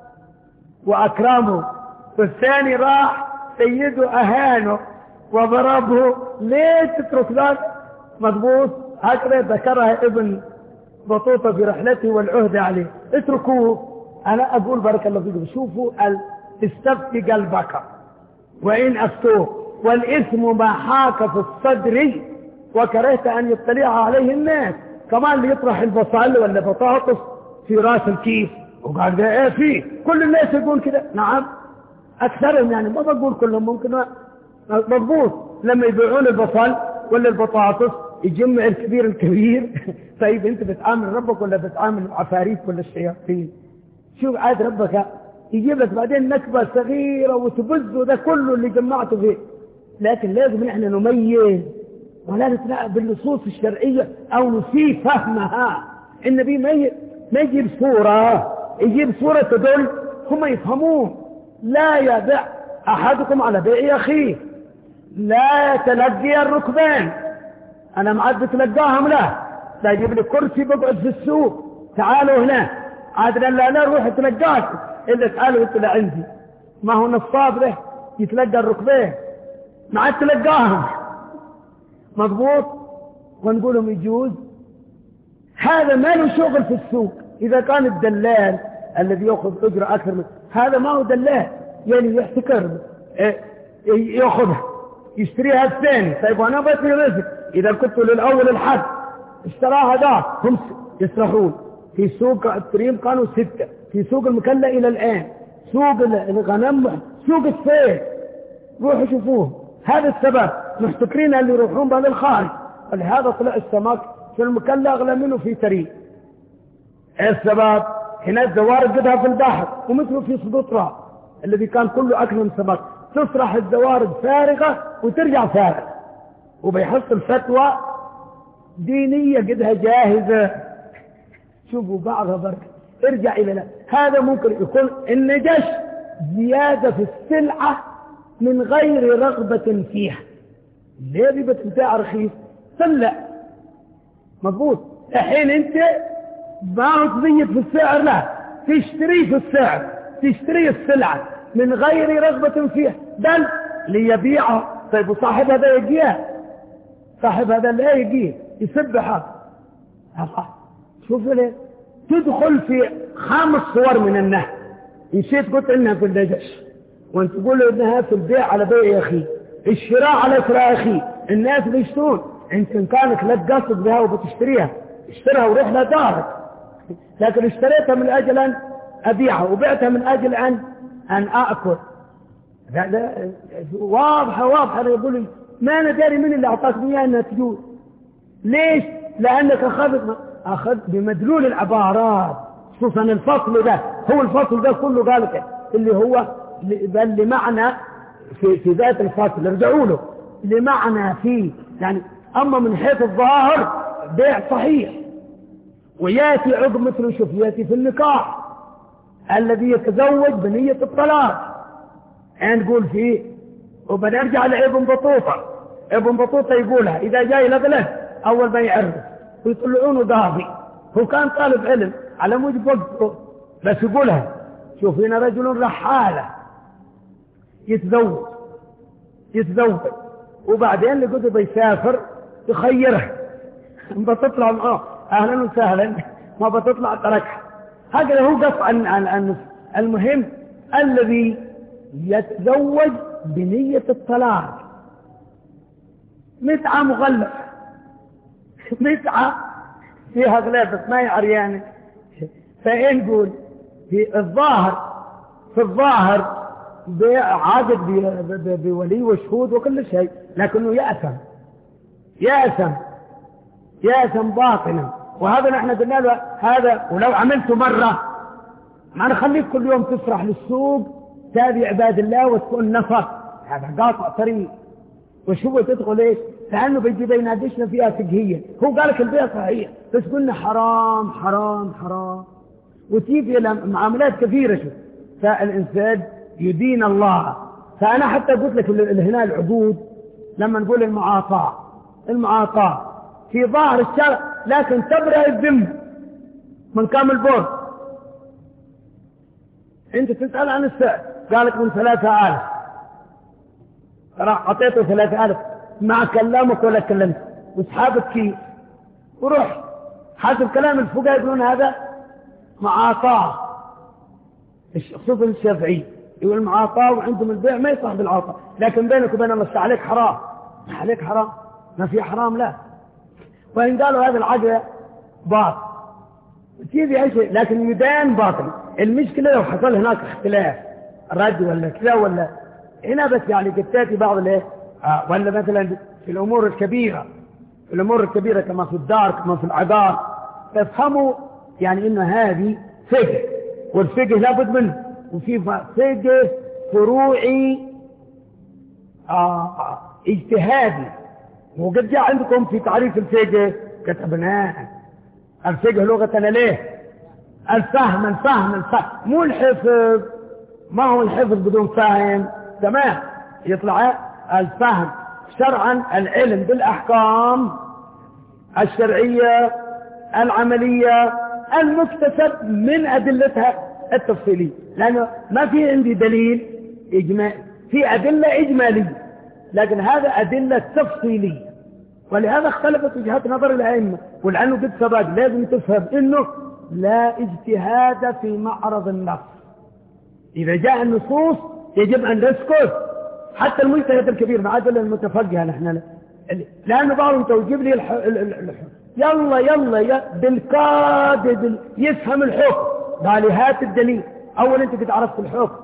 وأكرمه، والثاني راح سيده أهانه وضربه. ليه تترك ذلك؟ مضبوط. هكذا ذكرها ابن بطوطة في رحلته والعهد عليه. اتركوه. أنا أقول بارك الله فيكم، شوفوا استفتي قلبك وإن أفتوه، والإثم ما حاك في الصدر وكرهت أن يطلع عليه الناس. كمان اللي يطرح البصل ولا بطاطس في راس الكيس وقال ده ايه فيه، كل الناس يقول كده. نعم أكثرهم، يعني ما بقول كلهم، ممكن مضبوط. لما يبيعون البصل ولا البطاطس يجمع الكبير الكبير. طيب انت بتعامل ربك ولا بتعامل عفاريت ولا الشياطين؟ شوف عاد ربك يجيب لك بعدين نكبة صغيرة وتبزه ده كله اللي جمعته فيه. لكن لازم نحن نميز ولا نتلاعب بالنصوص الشرعية أو نسيء فهمها. النبي ما يجيب صورة، يجيب صورة تدل هم يفهمون. لا يبيع أحدكم على بيع أخيه، لا تلقي الركبان. أنا معاد بتلقاهم، لا لا يجيب لي كرسي بقعد في السوق، تعالوا هنا عاد لا لا روح تلقاك إلا تعالوا انتوا لعندي. ما هو نصاب له يتلقى الركبين، معاد تلقاهم. مضبوط. ونقول لهم يجوز. هذا ما له شغل في السوق. إذا كان الدلال الذي يأخذ أجرة أكثر من هذا ما هو دلال، يعني يحتكر يأخذها يشتريها الثاني. طيب أنا بطني رزق، إذا كنت للأول الحد اشتراها ده هم يسرحون. في سوق التريم كانوا ستة، في سوق المكلا إلى الآن، سوق الغنم، سوق السيف، روحوا شوفوه. هذا السبب محتكرين اللي يروحون بهذا الخارج. ولهذا طلع السمك في المكلا أغلى منه في تريم. السبب هنا الزوارق قدها في البحر، ومثله في سقطرى الذي كان كله أكل من سمك، تصرح الزوارق فارغة وترجع فارغة، وبيحصل فتوى دينية قدها جاهزة. شوفوا بعضها بركة. ارجع إلى لا. هذا ممكن يكون النجش زيادة في السلعة من غير رغبة فيها. ليه بيبت بتاع رخيص سلع. مضبوط. الحين انت ما تزيد في السعر، لا تشتري في السعر، تشتري السلعة من غير رغبة فيها بل ليبيعها. طيب وصاحب هذا يجيه، صاحب هذا لا يجيه يسبحها. شوف ليه تدخل في خمس صور من النهي. نسيت قلت انها في النجش، وانت تقول انها في البيع على بيع اخي، الشراء على شراء اخي. الناس بيشترون، انت ان كانت لك قصد بها وبتشتريها اشترها وروح لها دارك. لكن اشتريتها من اجل ان ابيعها وبعتها من اجل ان ان اكل. هذا واضحه واضحه. يقول ما انا داري من اللي اعطاك اياها انها تجوز. ليش؟ لانك اخذت اخذ بمدلول العبارات، خصوصا الفصل ده. هو الفصل ده كله قال اللي هو بل لمعنى في في ذات الفصل، ارجعوا له لمعنى فيه يعني. اما من حيث الظاهر بيع صحيح، وياتي عقب مثل شوف ياتي في النكاح الذي يتزوج بنية الطلاق نقول فيه. وبنرجع لابن بطوطة. ابن بطوطة يقولها إذا جاي لبلد أول ما يعرف ويطلعونه قاضي، هو كان طالب علم على موجب وقته بس يقولها. شوف هنا رجل رحالة يتزوج يتزوج وبعدين لقده بيسافر يخيرها بتطلع معه أهلا وسهلا، ما بتطلع تركها. هكذا هو قص عن عن عن المهم الذي يتزوج بنية الطلاق متعة مغلفة، متعة فيها غلافة ما يعرياني. فإن نقول في الظاهر في الظاهر عاقد بولي وشهود وكل شيء، لكنه يأثم يأثم يأثم باطنا. وهذا نحن قلنا له هذا ولو عملته مرة ما نخليك كل يوم تسرح للسوق تابع عباد الله وتكون نفر. هذا قاطع طريق. وشو تدخل ايش؟ لأنه بيجي بينادشنا فيها فقهيا. هو قالك البيع صحيح بس قلنا حرام حرام حرام، وتيجي إلى معاملات كثيرة. شو فالإنسان يدين الله. فأنا حتى قلت لك هنا العبود لما نقول المعاطاة المعاطاة في ظاهر الشرع، لكن تبرأ الذمة من كامل بور. أنت تسأل عن السعر، قالك من ثلاثة آلاف، راح أعطيته ثلاثة آلاف، ما كلمك ولا كلمت وسحابك كيف وروح. حسب كلام الفقهاء يقولون هذا معاطاة، خصوصا الشافعي يقول معاطاة، وعندهم البيع ما يصح بالعاطاة، لكن بينك وبين الله عليك حرام، عليك حرام، ما في حرام لا. وإن قالوا هذا العقد باطل تيجي أي شيء، لكن يدان باطل. المشكلة لو حصل هناك اختلاف رد ولا كذا ولا هنا بس يعني قد تأتي بعض الايه آه ولا مثلا في الأمور الكبيرة، في الأمور الكبيرة كما في الدار كما في العقار، تفهموا يعني إنه هذه فقه، والفقه لابد منه، وفي فقه فروعي آه اجتهادي. وقد جاء عندكم في تعريف الفقه كتبناه، الفقه لغتنا ليه الفهم، الفهم الفهم مو الحفظ، ما هو الحفظ بدون فهم، تمام؟ يطلع الفهم شرعا العلم بالأحكام الشرعية العملية المكتسب من أدلتها التفصيلية، لأنه ما في عندي دليل إجمالي، في أدلة إجمالية لكن هذا أدلة تفصيلية. ولهذا اختلفت وجهات نظر الأئمة، ولأنه قد سبق لازم تفهم إنه لا اجتهاد في معرض النص. إذا جاء النصوص يجب أن نسكت، حتى المجتهد الكبير ما عاد المتفقه نحن، لأن بعضهم توجب لي الح... يلا يلا يا بالكاد يفهم الحكم، قال هات الدليل، أول أنت قد عرفت الحكم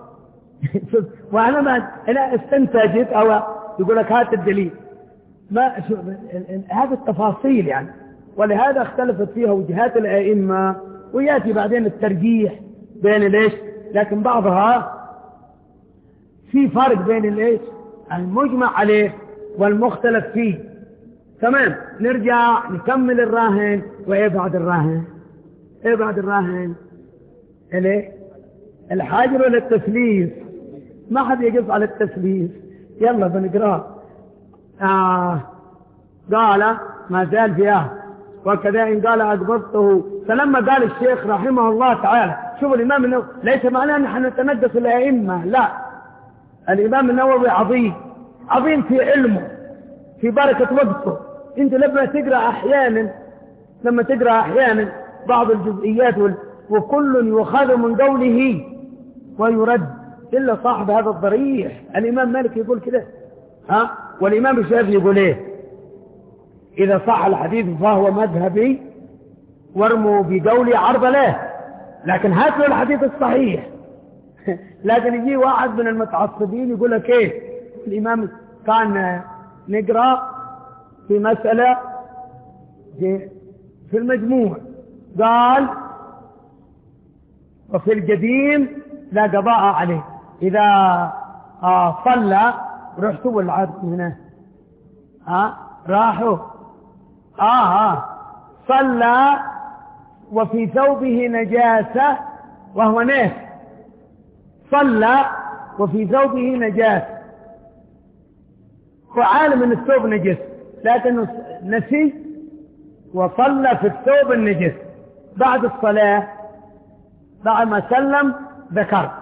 وأنا ما أنا استنتجت أو يقول لك هات الدليل، ما شو هذه التفاصيل يعني. ولهذا اختلفت فيها وجهات الأئمة، ويأتي بعدين الترجيح بين ليش، لكن بعضها في فرق بين ليش المجمع عليه والمختلف فيه. تمام، نرجع نكمل الراهن. وإيه بعد الراهن؟ إيه بعد الراهن؟ إيه الحاجر للتسليف، ما حد يقف على التسليف. يلا بنقرأ. آه قال ما زال فيها وكذا إن قال أقبضته. فلما قال الشيخ رحمه الله تعالى، شوف الإمام النووي ليس معناه أن نحن نتنقص الأئمة، لا، الإمام النووي عظيم عظيم في علمه في بركة وقته. أنت لما تقرأ أحيانا لما تقرأ أحيانا بعض الجزئيات وكل يؤخذ من قوله ويرد إلا صاحب هذا الضريح. الإمام مالك يقول كده، ها، والإمام الشافعي يقول إيه؟ إذا صح الحديث فهو مذهبي وارموا بقولي عرض له، لكن هات له الحديث الصحيح. لكن يجي واحد من المتعصبين يقول لك إيه؟ الإمام كان نقرأ في مسألة في المجموع قال وفي القديم لا قضاء عليه إذا آه صلى. رحتوا والعاد هنا آه راحوا آه, آه صلى وفي ثوبه نجاسة وهو ناس، صلى وفي ثوبه نجاسة، وعالم ان الثوب نجس لكنه نسي وصلى في الثوب النجس. بعد الصلاة بعد ما سلم ذكر.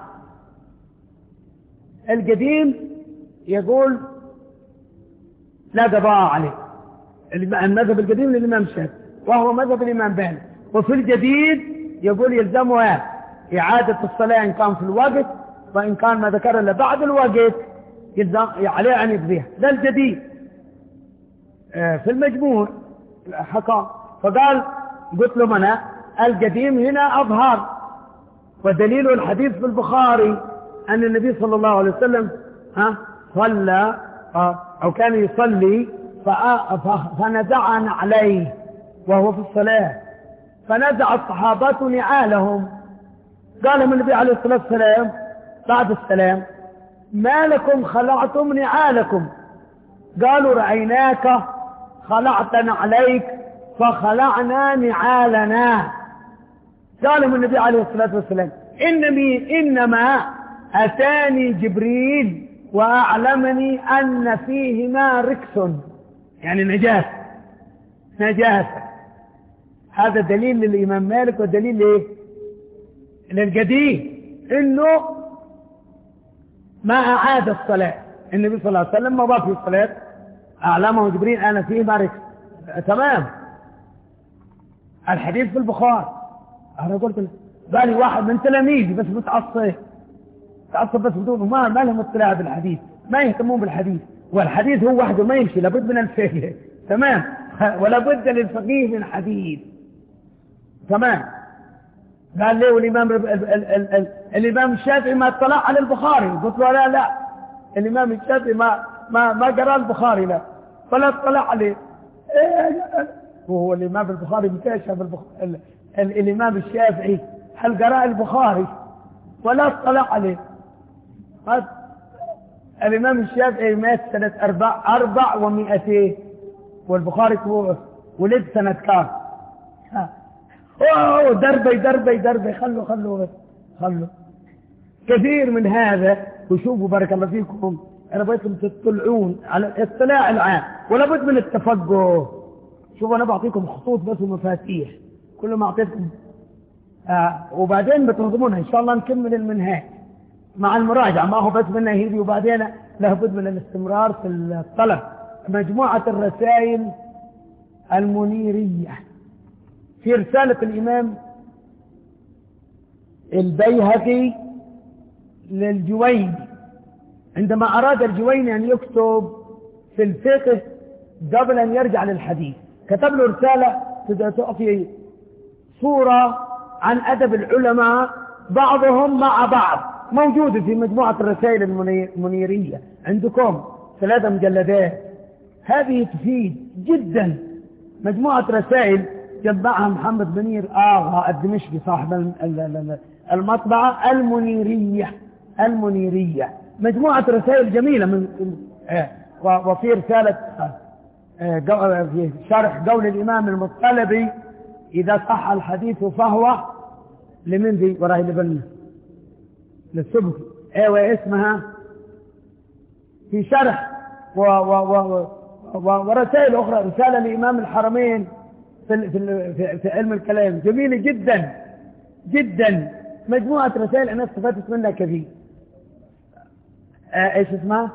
القديم يقول لا قضاء عليه، المذهب القديم للإمام الشافعي وهو مذهب الإمام مالك. وفي الجديد يقول يلزمه إعادة الصلاة إن كان في الوقت، وإن كان ما ذكر إلا بعد الوقت يلزم عليه أن يقضيها. ده الجديد. في المجموع حكى فقال قلت له أنا القديم هنا أظهر، ودليل الحديث في البخاري أن النبي صلى الله عليه وسلم ها صلى أو كان يصلي فنزعنا عليه وهو في الصلاة، فنزع الصحابة نعالهم. قال من النبي عليه الصلاة والسلام بعد السلام ما لكم خلعتم نعالكم؟ قالوا رأيناك خلعتنا عليك فخلعنا نعالنا. قال من النبي عليه الصلاة والسلام إنمي إنما أتاني جبريل وأعلمني أن فيهما ركس، يعني نجاسة نجاسة. هذا دليل للإمام مالك ودليل ليه؟ للقديم. انه ما اعاد الصلاة. النبي صلى الله عليه وسلم مضى في الصلاة اعلمه جبريل انا فيه بارك. تمام. الحديث في البخاري. انا قلت بالي واحد من تلاميذي بس متعصب تعصب بس بدون ما ما لهم اطلاع بالحديث، ما يهتمون بالحديث، والحديث هو وحده ما يمشي، لابد من الفقه. تمام. ولا بد للفقيه من حديث. تمام. قال لي والامام ال ال ال ال الامام الشافعي ما اطلع على البخاري. قلت له لا لا الامام الشافعي ما ما ما قرا البخاري لا فلا اطلع عليه. وهو الامام البخاري مكاشف البخاري. الامام الشافعي هل قرا البخاري ولا اطلع عليه؟ قد الامام الشافعي مات سنة أربع أربع ومئتين والبخاري ولد سنة كام؟ اوه دربي دربي دربي خلوا خلوا خلوا كثير من هذا. وشوفوا بارك الله فيكم انا بغيتكم تطلعون على الاطلاع العام ولا بد من التفقه. شوفوا انا بعطيكم خطوط بس ومفاتيح كل ما اعطيتكم آه وبعدين بتنظمونها ان شاء الله. نكمل المنهاج مع المراجعه، ما هو بس منهجي وبعدين لابد من الاستمرار في الطلب. مجموعه الرسائل المنيريه في رسالة الإمام البيهقي للجويني، عندما أراد الجويني أن يكتب في الفقه قبل أن يرجع للحديث كتب له رسالة تعطي صورة عن أدب العلماء بعضهم مع بعض، موجودة في مجموعة الرسائل المنيرية عندكم ثلاثة مجلدات. هذه تفيد جدا. مجموعة رسائل جمعها محمد منير آغا الدمشقي صاحب المطبعة المنيرية. المنيرية مجموعة رسائل جميلة من وفي رسالة في شرح قول الإمام المطلبي إذا صح الحديث فهو لمن ذي وراي لبنه للسبكي. ايوه اسمها في شرح و و و و ورسائل أخرى. رسالة لإمام الحرمين في, في, في علم الكلام جميلة جدا جدا. مجموعة رسائل أنا استفدت منها كثير. آه ايش اسمها؟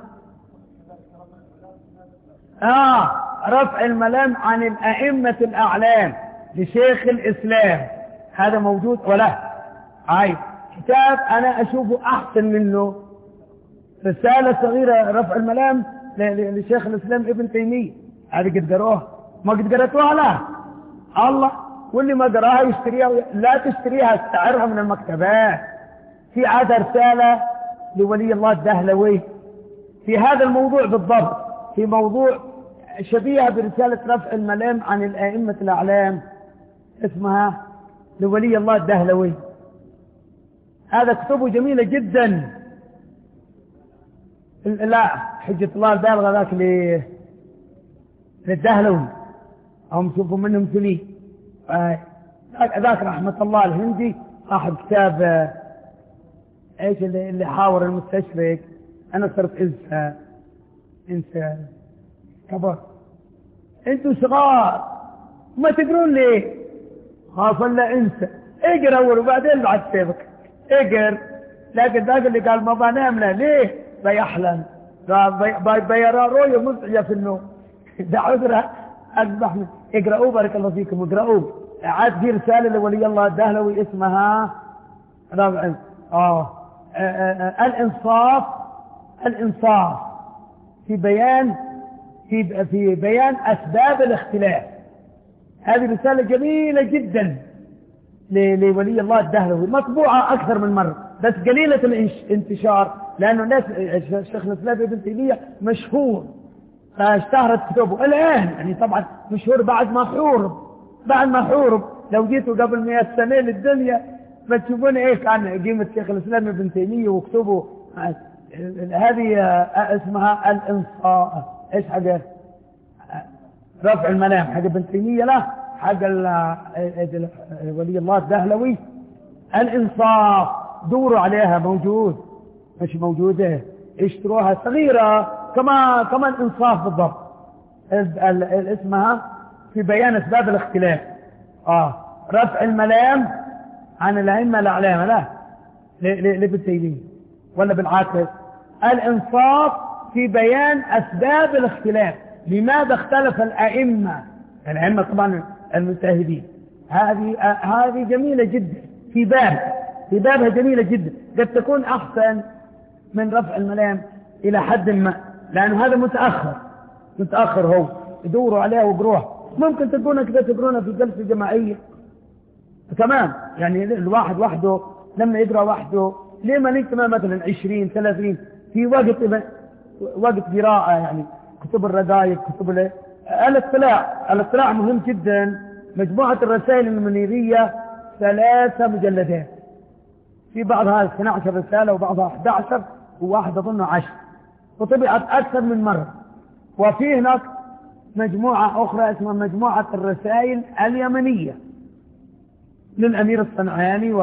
آه رفع الملام عن الأئمة الأعلام لشيخ الإسلام. هذا موجود ولا عايز كتاب أنا أشوفه أحسن منه. رسالة صغيرة رفع الملام لشيخ الإسلام ابن تيمية. هذه قد قروها ما قد قرأتوها؟ لا الله. واللي ما قراها يشتريها. لا تشتريها استعرها من المكتبات. في عاد رسالة لولي الله الدهلوي في هذا الموضوع بالضبط، في موضوع شبيهة برسالة رفع الملام عن الأئمة الأعلام اسمها لولي الله الدهلوي. هذا كتبه جميلة جدا. لا حجة الله البالغة ذاك للدهلوي هم شوفوا منهم سنين. ذاك رحمة الله الهندي صاحب كتاب ايش اللي, اللي حاور المستشرق. انا صرت انسى انسى كبر. انتوا صغار ما تقرون ليه؟ خاف لا انسى. اقرا اول وبعدين بعد سيبك اقر. لكن ذاك اللي قال ما بنام له ليه؟ بيحلم بيرى رؤية مزعجة في النوم. ده عذره أصبح. اقرأوا بارك الله فيكم اقرأوا. عاد في رسالة لولي الله الدهلوي اسمها آه. آه. آه. الإنصاف الإنصاف في بيان في في بيان أسباب الاختلاف. هذه رسالة جميلة جدا لولي الله الدهلوي مطبوعة أكثر من مرة بس قليلة الانتشار لأنه الناس الشيخ الإسلام ابن تيمية مشهور فاشتهرت كتبه الآن. يعني طبعا مشهور بعد ما حورب بعد ما حورب. لو جيتوا قبل مئة سنة للدنيا ما تشوفون ايه كان قيمة شيخ الإسلام ابن تيمية وكتبه. هذه اسمها الانصاف. ايش حاجة رفع الملام حق ابن تيمية لا حق ولي الله الدهلوي الانصاف. دوروا عليها موجود مش موجودة اشتروها صغيرة كما كما الانصاف بالضبط. اسمها في بيان اسباب الاختلاف. اه رفع الملام عن الائمه الاعلام لا لابن تيمية ولا بالعكس؟ الإنصاف في بيان أسباب الاختلاف، لماذا اختلف الأئمة، الأئمة طبعا المجتهدين. هذه هذه جميلة جدا في باب في بابها جميلة جدا، قد تكون أحسن من رفع الملام إلى حد ما، لأنه هذا متأخر متأخر هو يدوروا عليها ويقروها. ممكن تكون كذا تقرونها في جلسة جماعية تمام، يعني الواحد وحده لما يقرأ وحده، ليه ما نجتمع مثلا عشرين ثلاثين في وقت وقت قراءة، يعني كتب الرقائق، كتب الاطلاع. الاطلاع مهم جدا. مجموعة الرسائل المنيرية ثلاثة مجلدات، في بعضها اثنتي عشرة رسالة وبعضها أحد عشر وواحد أظنه عشر، وطبعت أكثر من مرة. وفي هناك مجموعة أخرى اسمها مجموعة الرسائل اليمنية للأمير الصنعاني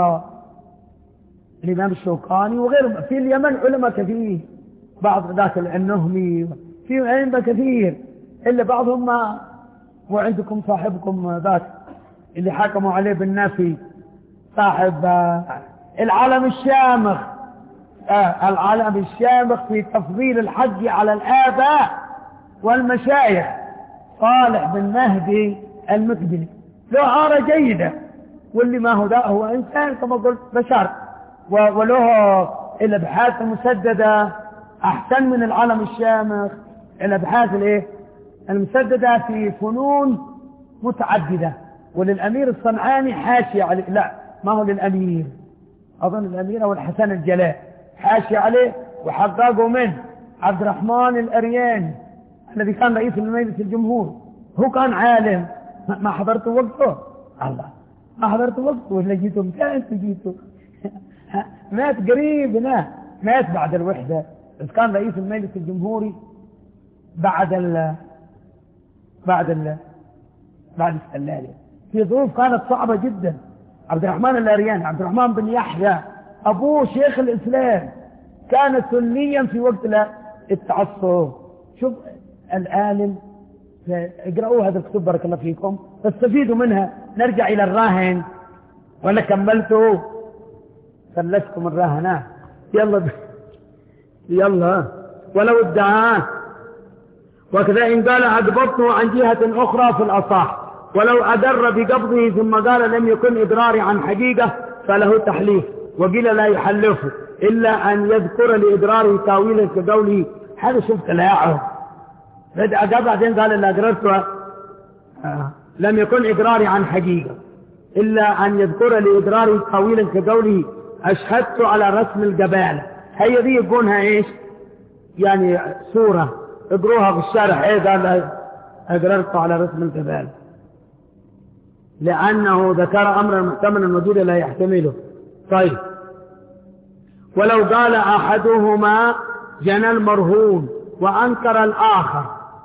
والإمام الشوكاني وغيرهم. في اليمن علماء كثير، بعض ذاك النهمي، في علماء كثير، إلا بعضهم ما. وعندكم صاحبكم ذاك اللي حكموا عليه بالنفي، صاحب العلم الشامخ، آه العلم الشامخ في تفضيل الحج على الآباء والمشايخ، صالح بن مهدي المقبلي، له عارة جيدة. واللي ما هو ده هو إنسان كما قلت بشر، وله الأبحاث المسددة أحسن من العلم الشامخ. الأبحاث الإيه المسددة في فنون متعددة. وللأمير الصنعاني حاشية عليه، لا ما هو للأمير، أظن الأمير أو الحسن الجلال حاشية عليه، وحققه منه عبد الرحمن الأرياني الذي كان رئيس مجلس الجمهور. هو كان عالم، ما حضرته وقته، الله ما حضرته وقته، ولا جيتوا متى أنتوا جيتوا؟ مات قريب هنا، مات بعد الوحدة، بس كان رئيس المجلس الجمهوري بعد ال بعد ال بعد السلالة، في ظروف كانت صعبة جدا. عبد الرحمن الأرياني، عبد الرحمن بن يحيى أبوه شيخ الإسلام، كان سنيا في وقت التعصب. شوف العالم، اقرأوا هذا الكتب بارك الله فيكم تستفيدوا منها. نرجع إلى الراهن ولا كملتوا؟ فلسكم الراهنة، يلا ب... يلا. ولو ادعاه، وكذا إن قال أقبضته عن جهة أخرى في الأصح، ولو أدر بقبضه ثم قال لم يكن إدراري عن حقيقة فله تحليف، وقيل لا يحلفه إلا أن يذكر لإدراره تاويلا كقوله. هذا شوف تلاعب. بدأ بعدين قال اللي أقررته آه. لم يكن إدراري عن حقيقة إلا أن يذكر لإدراره تاويلا كقوله أشهدت على رسم الجبال. هي دي يكونها إيش يعني سورة اقروها في الشارع. إيه قال أقررت على رسم الجبال، لأنه ذكر أمرا محتملا موجودا لا يحتمله. طيب ولو قال أحدهما جنى المرهون وأنكر الآخر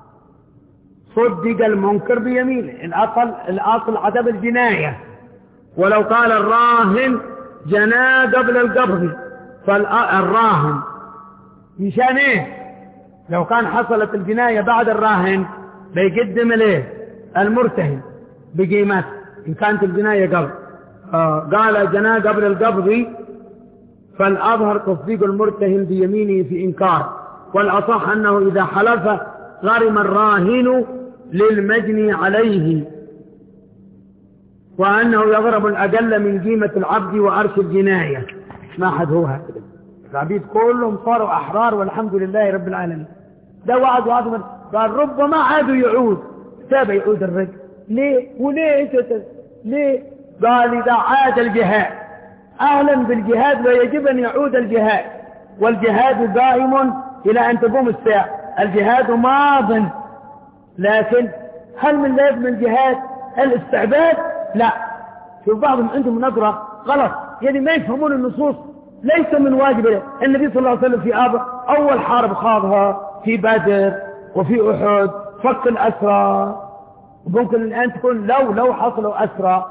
صدق المنكر بيمينه. الأصل الأصل عدم الجناية. ولو قال الراهن جنى قبل القبض فالراهن مشان إيه؟ لو كان حصلت الجناية بعد الراهن بيقدم له المرتهن بقيمته إن كانت الجناية قبل. آه قال جنى قبل القبض فالأظهر تصديق المرتهن بيمينه في إنكار، والأصح أنه إذا حلف غرم الراهن للمجني عليه، وأنه يغرم الأقل من قيمة العبد وأرش الجناية. ما حد هو هكذا، العبيد كلهم صاروا أحرار والحمد لله رب العالمين. ده وعد وعد قال ربما عادوا يعود، تابع يعود الرجل. ليه وليه ليه؟ قال إذا عاد الجهاد أهلا بالجهاد ويجب أن يعود الجهاد، والجهاد دائم إلى أن تقوم الساعة. الجهاد ماض، لكن هل من لازم الجهاد الاستعباد؟ لا. شوف بعضهم عندهم نظرة غلط، يعني ما يفهمون النصوص. ليس من واجب النبي صلى الله عليه وسلم في أول حرب خاضها في بدر وفي أحد فك الأسرى، وممكن الآن تكون لو لو حصلوا أسرى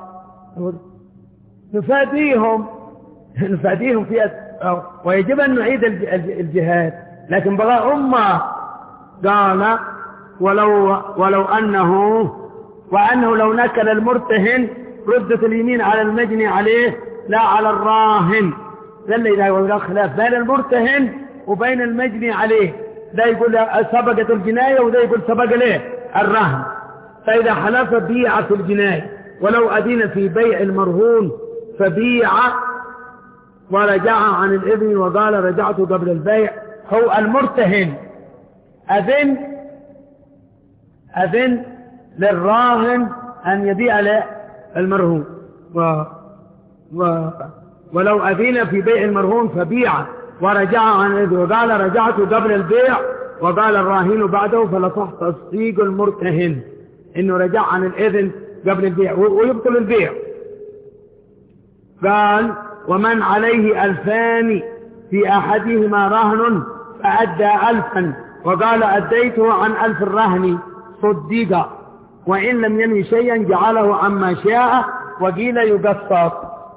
نفاديهم نفاديهم في ويجب أن نعيد الجهاد. لكن بغى أمة قال ولو ولو أنه وأنه لو نكل المرتهن ردت اليمين على المجني عليه لا على الراهن، ده اللي يقول خلاف بين المرتهن وبين المجني عليه، ده يقول سبقت الجناية وده يقول سبق له الرهن. فإذا حلف بيع في الجناية ولو أدين في بيع المرهون فبيع ورجع عن الإذن وقال رجعت قبل البيع، هو المرتهن أذن أذن للراهن أن يبيع له المرهون و... و... ولو أذن في بيع المرهون فبيع ورجع عن الإذن وقال رجعت قبل البيع وقال الراهن بعده، فلصح تصديق المرتهن إنه رجع عن الإذن قبل البيع ويبطل البيع. قال ومن عليه ألفان في أحدهما رهن فأدى ألفا وقال أديته عن ألف الرهن صدق، وإن لم ينوي شيئا جعله عما شاء وقيل يقسط.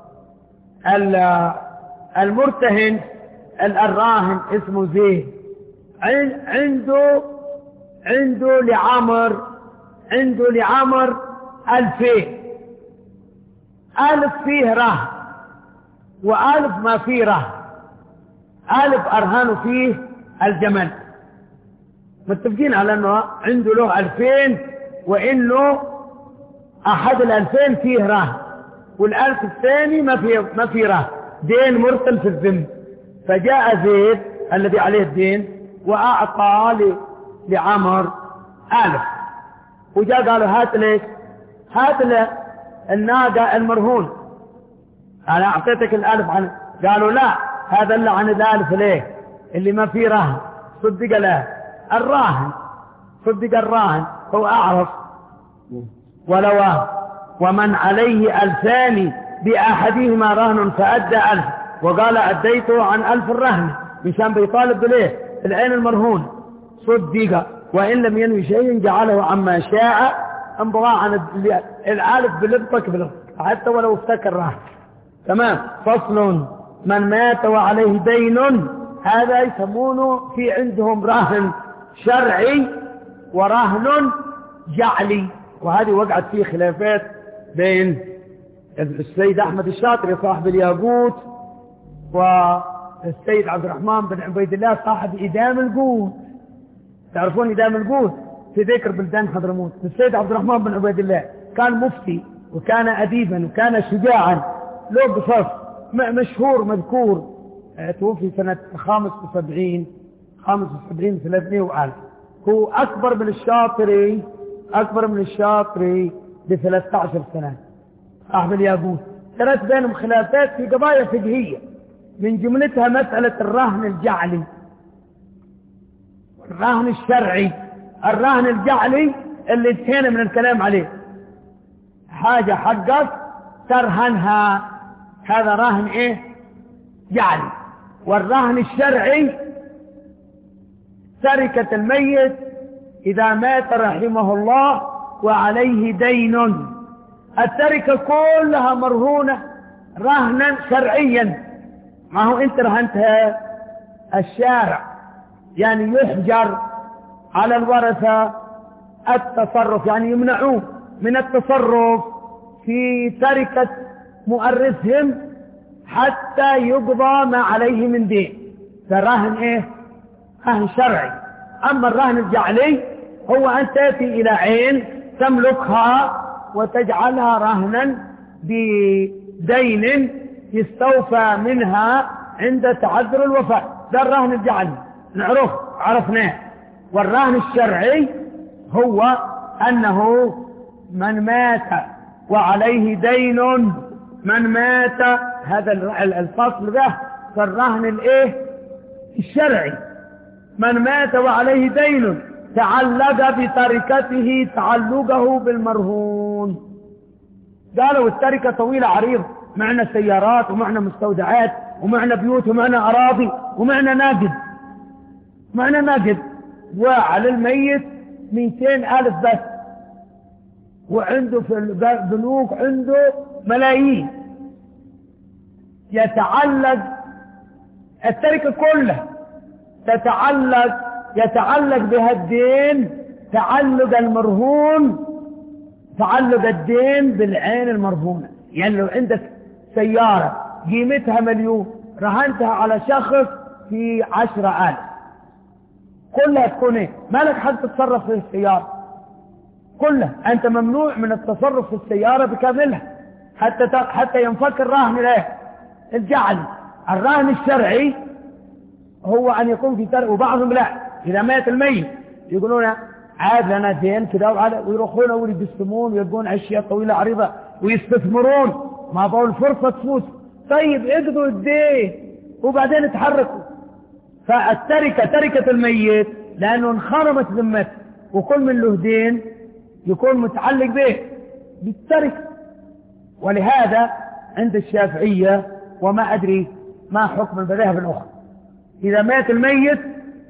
المرتهن الراهن اسمه زيد، عنده عنده لعمر عنده لعمر ألفين، ألف فيه رهن وألف ما فيه رهن، ألف أرهن فيه الجمل، متفقين على أنه عنده له ألفين وإنه أحد الألفين فيه رهن والألف الثاني ما فيه ما فيه رهن، دين مرسل في الذمة. فجاء زيد الذي عليه الدين وأعطى لعمر ألف، وجاء قالوا هات ليش هات له الناقة المرهون، أنا أعطيتك الألف عن، قالوا لا هذا اللي عن الألف ليه اللي ما فيه رهن صدق له الراهن، صدق الراهن هو أعرف. ولو ومن عليه ألفان بأحدهما رهن فأدى ألف وقال أديته عن ألف الرهن مشان بيطالب بليه العين المرهون صدق، وإن لم ينوي شيء جعله عما شاء انبغى عن الألف بلبطك بلبطك حتى ولو افتكر راهن. تمام. فصل من مات وعليه دين، هذا يسمونه في عندهم راهن شرعي ورهن جعلي، وهذه وقعت فيه خلافات بين السيد أحمد الشاطري صاحب الياقوت والسيد عبد الرحمن بن عبيد الله صاحب إدام القوت. تعرفون إدام القوت في ذكر بلدان حضرموت. السيد عبد الرحمن بن عبيد الله كان مفتي وكان أديبا وكان شجاعا له قصص مشهور مذكور، توفي سنة خامس وسبعين خامس وسبعين ثلاثمائة وألف. هو أكبر من الشاطري أكبر من الشاطري بثلاثة عشر سنة صاحب الياقوت. كانت بينهم خلافات في قضايا فقهية، من جملتها مسألة الرهن الجعلي والرهن الشرعي. الرهن الجعلي اللي انتهينا من الكلام عليه، حاجة حقك ترهنها، هذا رهن ايه جعلي. والرهن الشرعي تركة الميت إذا مات رحمه الله وعليه دين، التركة كلها مرهونة رهنا شرعيا. ما هو انت رهنتها الشارع، يعني يحجر على الورثة التصرف، يعني يمنعوه من التصرف في تركة مؤرثهم حتى يقضى ما عليه من دين. فالرهن ايه؟ رهن شرعي. اما الرهن الجعلي هو ان تأتي الى عين تملكها وتجعلها رهنا بدين يستوفى منها عند تعذر الوفاة. ده الرهن الجعلي نعرف عرفناه. والرهن الشرعي هو أنه من مات وعليه دين، من مات، هذا الفصل ده فالرهن الايه الشرعي. من مات وعليه دين تعلق بتركته تعلقه بالمرهون. قالوا التركة طويلة عريض، معنا سيارات ومعنا مستودعات ومعنا بيوت ومعنا أراضي ومعنا ناقد معنا ناقد وعلى الميت مئتين ألف بس، وعنده في البنوك عنده ملايين. يتعلق التركة كلها تتعلق يتعلق بها الدين تعلق المرهون، تعلق الدين بالعين المرهونة. يعني لو عندك سيارة قيمتها مليون رهنتها على شخص في عشرة آلاف، كلها تكون ايه؟ مالك حد تتصرف في السيارة كلها، انت ممنوع من التصرف في السيارة بكاملها حتى حتى ينفك الرهن. له الجعل الرهن الشرعي هو ان يكون في ترك، وبعضهم لا، اذا مات الميت يقولون عاد لنا دين كذا ويروحون ويقسمون ويبقون اشياء طويله عريضه ويستثمرون، ما بقول الفرصه تفوت. طيب اقضوا الدين وبعدين تحركوا. فالتركه تركه الميت لانه انخرمت ذمته، وكل من له دين يكون متعلق به بالتركه. ولهذا عند الشافعيه وما ادري ما حكم المذاهب الاخرى، اذا مات الميت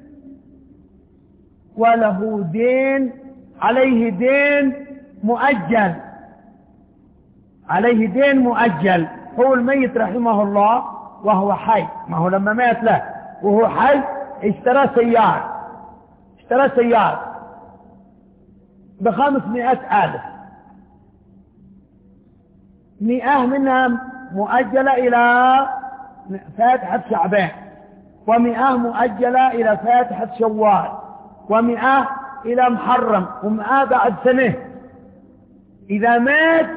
وله دين، عليه دين مؤجل، عليه دين مؤجل. هو الميت رحمه الله وهو حي، ما هو لما مات له وهو حي اشترى سيارة، اشترى سيارة بخمسمائة ألف، مئة منها مؤجلة إلى فاتحة شعبان، ومئة مؤجلة إلى فاتحة شوال، ومئة إلى محرم، ومئة بعد سنة. إذا مات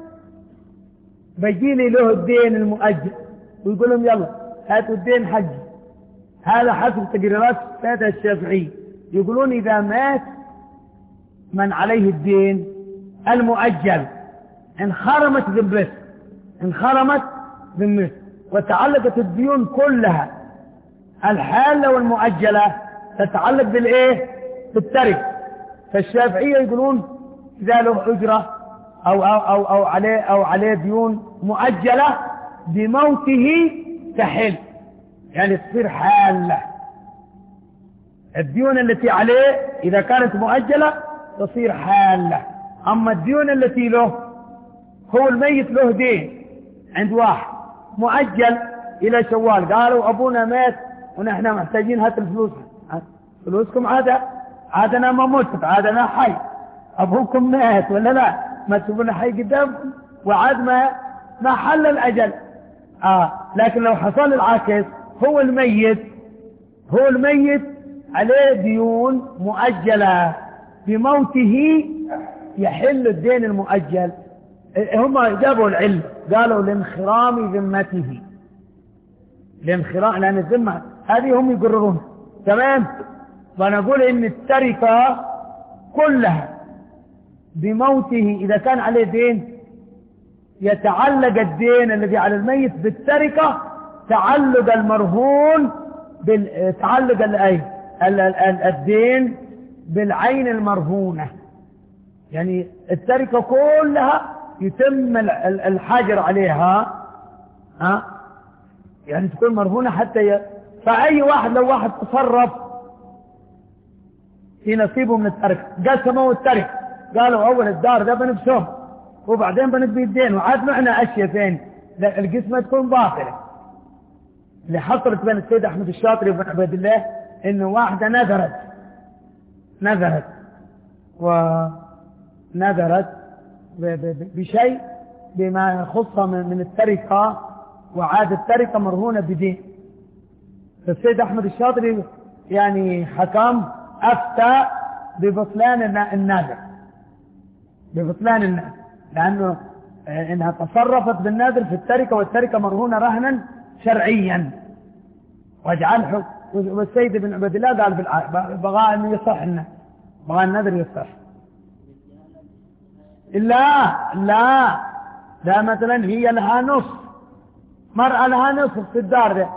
بيجيني له الدين المؤجل ويقول لهم يلا هاتوا الدين حج. هذا حسب تقريرات السادة الشافعية، يقولون إذا مات من عليه الدين المؤجل انخرمت ذمته، انخرمت ذمته وتعلقت الديون كلها الحالة والمؤجلة تتعلق بالايه؟ بالترك. فالشافعية يقولون إذا له أجرة أو, أو, أو, أو, عليه أو عليه ديون مؤجلة بموته تحل، يعني تصير حالة. الديون التي عليه إذا كانت مؤجلة تصير حالة. أما الديون التي له، هو الميت له دين عند واحد مؤجل إلى شوال، قالوا أبونا مات ونحن محتاجين هات الفلوس، فلوسكم عادة عادنا ما مت، عادنا حي، أبوكم مات ولا لا؟ ما تشوفون حي قدامكم وعاد ما ما حل الأجل. آه لكن لو حصل العكس، هو الميت هو الميت عليه ديون مؤجلة، بموته يحل الدين المؤجل. هم جابوا العلم، قالوا لانخرام ذمته، لانخرام، لأن الذمة هذه هم يقررون. تمام. ونقول إن التركة كلها بموته إذا كان عليه دين يتعلق الدين الذي على الميت بالتركة تعلق المرهون بال... تعلق الأي... الدين بالعين المرهونة، يعني التركة كلها يتم الحجر عليها، ها؟ يعني تكون مرهونة حتى ي... فأي واحد لو واحد تصرف في نصيبه من التركة، قسموا التركة، قالوا أول الدار ده بنفسهم وبعدين بنبي الدين، وعاد معنا أشياء ثانية، القسمة تكون باطلة. اللي حصلت بين السيد أحمد الشاطري وبن عبد الله إنه واحدة نذرت نذرت ونذرت بشيء بما يخصها من التركة، وعاد التركة مرهونة بدين. فالسيد أحمد الشاطري يعني حكم أفتى ببطلان النذر، ببطلان النذر، لأنه إنها تصرفت بالنذر في التركة، والتركة مرهونة رهنا شرعيا. واجعل والسيد بن عبد الله قال بغى أن يصح النذر، بغى النذر يصح. لا لا لا مثلا هي لها نصف، مرأة لها نصف في الدار ده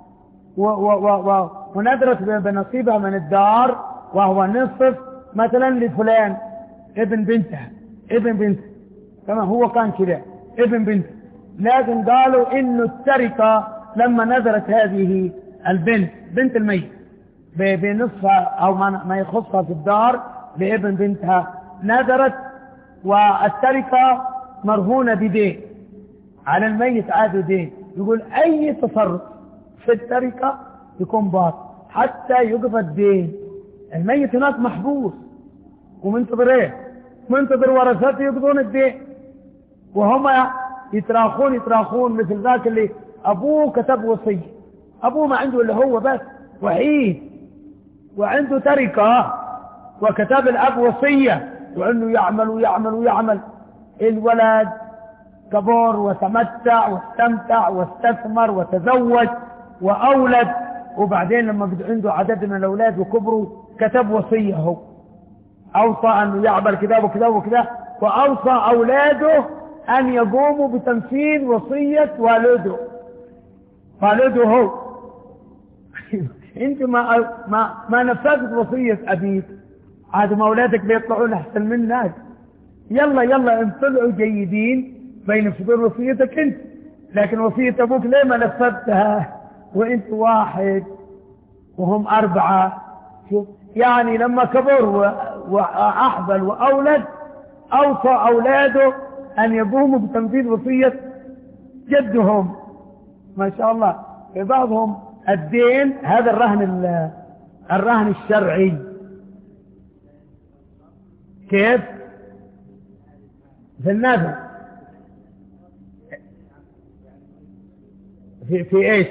ونذرت بنصيبها من الدار، وهو نصف مثلا لفلان ابن بنتها، ابن بنتها كما هو كان كده ابن بنتها، لكن قالوا إنه التركة لما نذرت هذه البنت بنت الميت بنصفها أو ما يخصها في الدار لابن بنتها، نذرت والتركة مرهونة بدين على الميت، عاد دين. يقول أي تصرف في التركة يكون باطل حتى يقضى الدين. الميت هناك محبوس ومنتظر ايه؟ منتظر ورثته يقضون الدين، وهم يتراخون يتراخون مثل ذاك اللي أبوه كتب وصية، أبوه ما عنده إلا هو بس وحيد وعنده تركة، وكتب الأب وصية وأنه يعمل ويعمل ويعمل. الولد كبر وتمتع واستمتع واستثمر وتزوج وأولد، وبعدين لما بده عنده عدد من الأولاد وكبروا كتب وصية، هو أوصى أنه يعمل كذا وكذا وكذا، وأوصى أولاده أن يقوموا بتنفيذ وصية والده والده هو. انت ما ما ما نفذت وصية أبيك، عاد ما أولادك بيطلعون أحسن منك. يلا يلا ان طلعوا جيدين بينفذون وصيتك انت، لكن وصية أبوك ليه ما نفذتها وانت واحد وهم أربعة؟ شوف يعني لما كبر وأحبل وأولد أوصى أولاده أن يقوموا بتنفيذ وصية جدهم. ما شاء الله. في بعضهم الدين هذا الرهن الرهن الشرعي. كيف؟ في النذر. في في ايش؟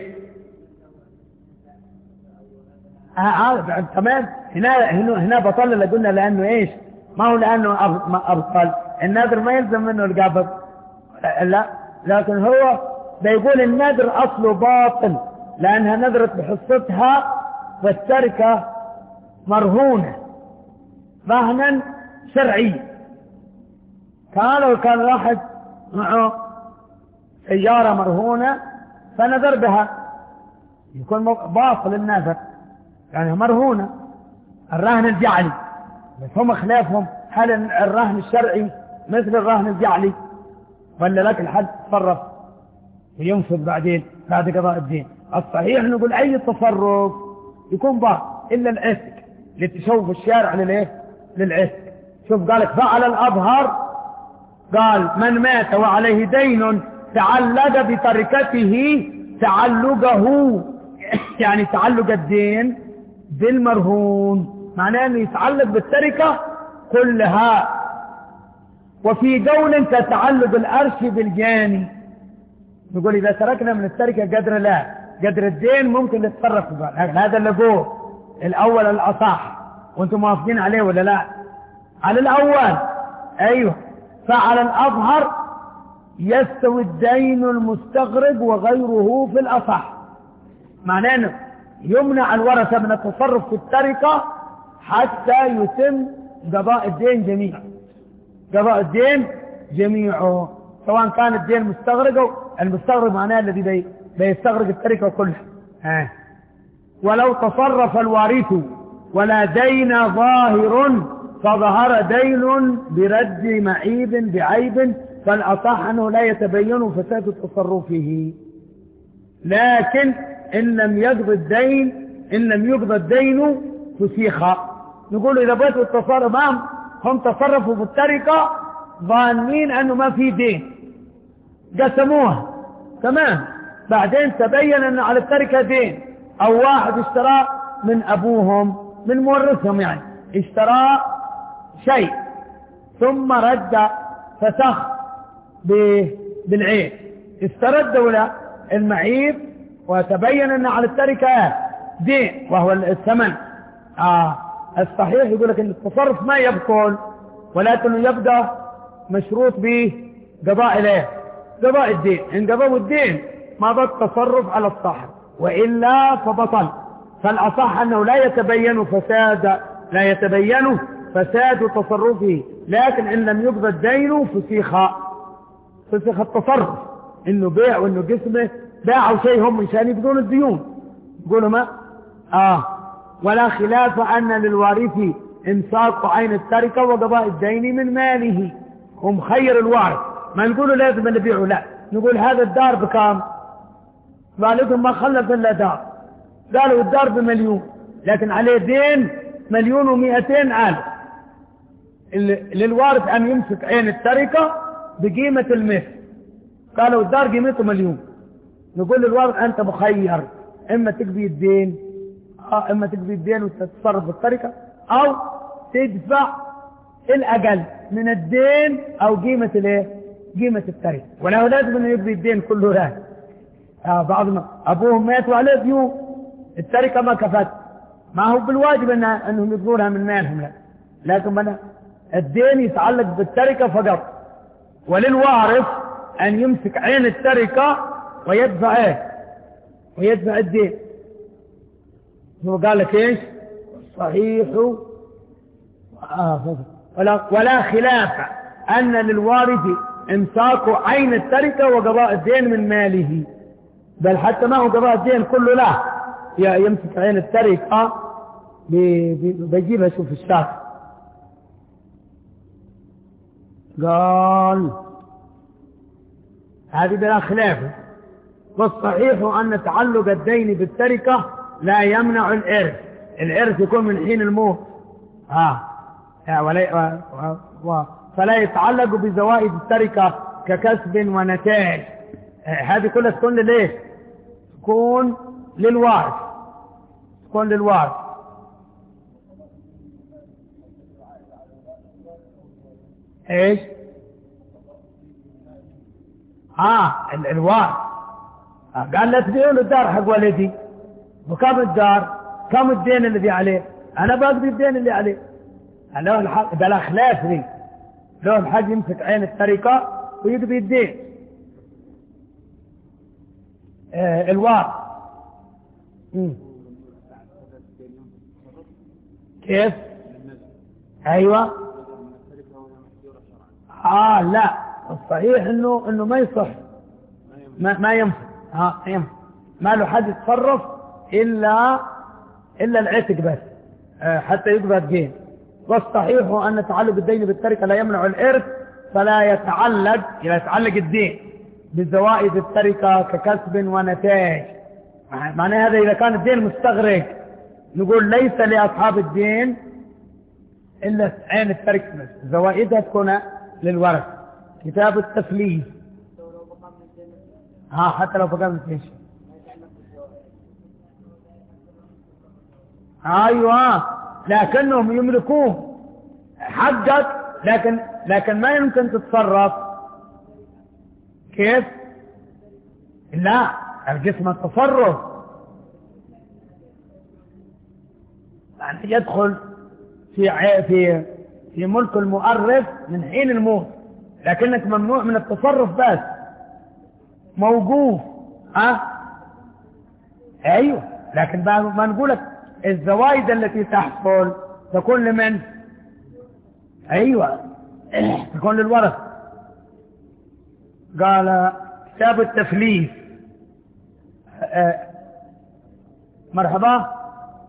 اه اه تمام. هنا هنا هنا بطل اللي قلنا لانه ايش؟ ما هو لانه ابطل، النذر ما يلزم منه القبض، لا، لكن هو بيقول النذر اصله باطل لانها نذرت بحصتها والتركه مرهونه رهنا شرعيا. كان لو كان واحد معه سياره مرهونه فنذر بها يكون باطل النذر، يعني مرهونه. الرهن الجعلي بس هم خلافهم، هل الرهن الشرعي مثل الرهن الجعلي ولا لك الحد تصرف وينفذ بعدين بعد قضاء الدين؟ الصحيح نقول اي تصرف يكون باطل الا العتق لتشوف الشارع للايه؟ للعتق. شوف قالك فعل الأظهر، قال من مات وعليه دين تعلق بتركته تعلقه، يعني تعلق الدين بالمرهون، معناه انه يتعلق بالتركة كلها. وفي قول كتعلق الأرش بالجاني، نقول إذا تركنا من التركة قدر لا قدر الدين ممكن نتصرف بقى. هذا اللي قوه الأول الأصح، وانتم موافقين عليه ولا لا؟ على الأول أيوه. فعلى الأظهر يستوي الدين المستغرق وغيره في الأصح، معناه انه يمنع الورثة من التصرف في التركة حتى يتم قضاء الدين جميعا، قضاء الدين جميعه، سواء كان الدين مستغرق. المستغرق معناه الذي بي بيستغرق التركة كلها. ها. ولو تصرف الوارث ولا دين ظاهر فظهر دين برد معيب بعيب فالأصح أنه لا يتبين فساد تصرفه. لكن إن لم يقضي الدين إن لم يقضى الدين فسيخ. نقول إذا بيتوا التصرف معهم هم تصرفوا في التركة ظانين أنه ما في دين، قسموها تمام، بعدين تبين أنه على التركة دين، أو واحد اشترى من أبوهم من مورثهم، يعني اشترى شيء ثم رد فسخ بالعين، استردوا له المعيب وتبين أن على التركة دين وهو الثمن. آه الصحيح يقول لك أن التصرف ما يبطل، ولكنه يبدأ مشروط به قضاء إليه قضاء الدين. إن قضوا الدين ما ضد التصرف على الصاحب، وإلا فبطل. فالأصح أنه لا يتبين فساد لا يتبين فساد تصرفه، لكن إن لم يقضى الدين فسيخ فسيخ التصرف، إنه بيع وإنه قسمه باعوا شيء هم مشان يقضون الديون. يقولوا ما آه ولا خلاف أن للوارث إمساك عين التركة وقضاء الدين من ماله. هم خير الوارث، ما نقولوا لازم نبيعه، لا، نقول هذا الدار بكام؟ والدهم ما خلف إلا دار، قالوا الدار بمليون لكن عليه دين مليون ومئتين ألف. للوارث أن يمسك عين التركة بقيمة المثل، قالوا الدار قيمته مليون. نقول للوارث أنت مخير، إما تقضي الدين آه إما تقضي الدين وتتصرف بالتركة، أو تدفع الأقل من الدين أو قيمة الايه؟ قيمة التركة. ولا لازم أنه يقضي الدين كله له، آه بعض ما أبوهم مات وعليه ديون، التركة ما كفت، ما هو بالواجب إن أنهم يطلبونها من مالهم، لا، لكن من الدين يتعلق بالتركة فقط، وللوارث أن يمسك عين التركة ويدفع ايه ويدفع الدين. هو قال لك ايش؟ صحيح آه ولا, ولا خلاف أن للوارث امساك عين التركة وقضاء الدين من ماله، بل حتى ما هو قضاء الدين كله لا، يمسك عين التركة بيجيبها شوف الشاف. قال هذه بلا خلاف. والصحيح أن تعلق الدين بالتركة لا يمنع الإرث، الإرث يكون من حين الموت آه. ولا و... فلا يتعلق بزوائد التركة ككسب ونتائج، هذه كلها تكون لليه؟ تكون للوارث، تكون للوارث. ايش؟ اه الوارث آه. قال لا تبيعوا له الدار حق ولدي، وكم الدار؟ كم الدين الذي عليه؟ انا بقضي الدين اللي عليه. له الحق، ده لا خلاف لي، له الحق يمسك عين التركة ويقضي الدين. آه الوارث كيف؟ ايوه اه لا الصحيح انه انه ما يصح، ما, ما ينفع اه ينفع، ما له حد يتصرف الا الا العتق بس آه حتى يقضى الدين. والصحيح أن تعلق الدين بالتركة لا يمنع الإرث، فلا يتعلق إذا يتعلق الدين بزوائد التركة ككسب ونتائج. معنى هذا إذا كان الدين مستغرق نقول ليس لأصحاب الدين إلا عين التركة، زوائدها تكون للورث. كتاب التفليس ها حتى لو بقى من ايش؟ ايوه لكنهم يملكوه حقك، لكن لكن ما يمكن تتصرف. كيف؟ لا الجسم التصرف يعني يدخل في في في ملك المؤرث من حين الموت، لكنك ممنوع من التصرف بس موقوف. ها ايوه لكن ما نقولك الزوائد التي تحصل تكون لمن؟ ايوه تكون للورث. قال كتاب التفليس أه مرحبا.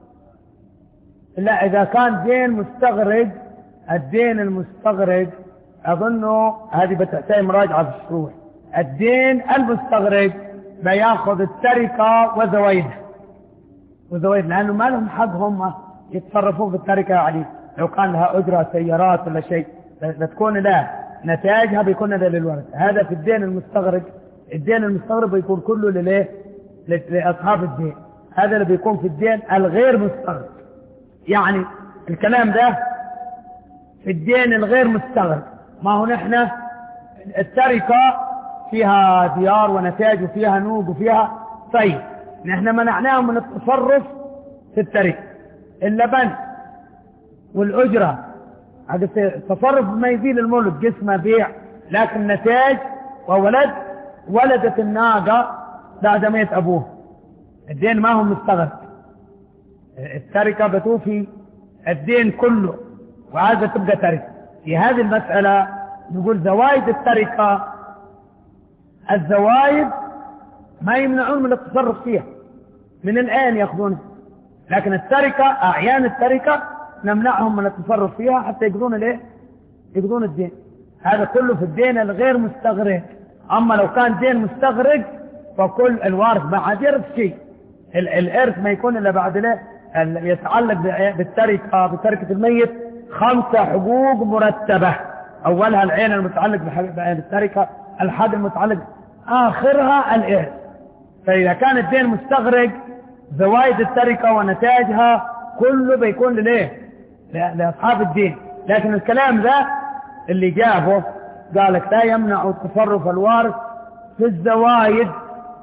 لا اذا كان دين مستغرق، الدين المستغرق اظنه هذه بتحتاج مراجعه في الشروح. الدين المستغرق بياخذ التركه وزوائدها وزوائد، لانه ما لهم حق هم يتصرفون في التركه عليه. لو كان لها اجره سيارات ولا شيء بتكون لا نتائجها بيكون ده للورث. هذا في الدين المستغرق. الدين المستغرق بيكون كله لليه؟ لاصحاب الدين. هذا اللي بيكون في الدين الغير مستغرق. يعني الكلام ده في الدين الغير مستغرق. ما هو نحن التركه فيها ديار ونتائج وفيها نوق وفيها طيب، نحن منعناهم من التصرف في التركه. اللبن والاجره هذا التصرف ما يزيل الملك، جسمه بيع، لكن نتاج وولد ولدت الناقه بعد ميت ابوه، الدين ما هو مستغرق. التركه بتوفي الدين كله وهذا تبقى تركه. في هذه المساله نقول زوائد التركه، الزوائد ما يمنعون من التصرف فيها من الآن يأخذونها، لكن التركة أعيان التركة نمنعهم من التصرف فيها حتى يقضون الايه؟ يقضون الدين. هذا كله في الدين الغير مستغرق. أما لو كان دين مستغرق فكل الوارث ما عاد يرث شيء. الإرث ما يكون إلا بعد له يتعلق بالتركة بتركة الميت خمسة حقوق مرتبة. أولها العين المتعلق بعين التركة، الحد المتعلق، آخرها الإرث. فإذا كان الدين مستغرق زوائد التركة ونتائجها كله بيكون لليه؟ لأصحاب الدين. لكن الكلام ذا اللي جابه قالك لا يمنع تصرف الوارث في الزوائد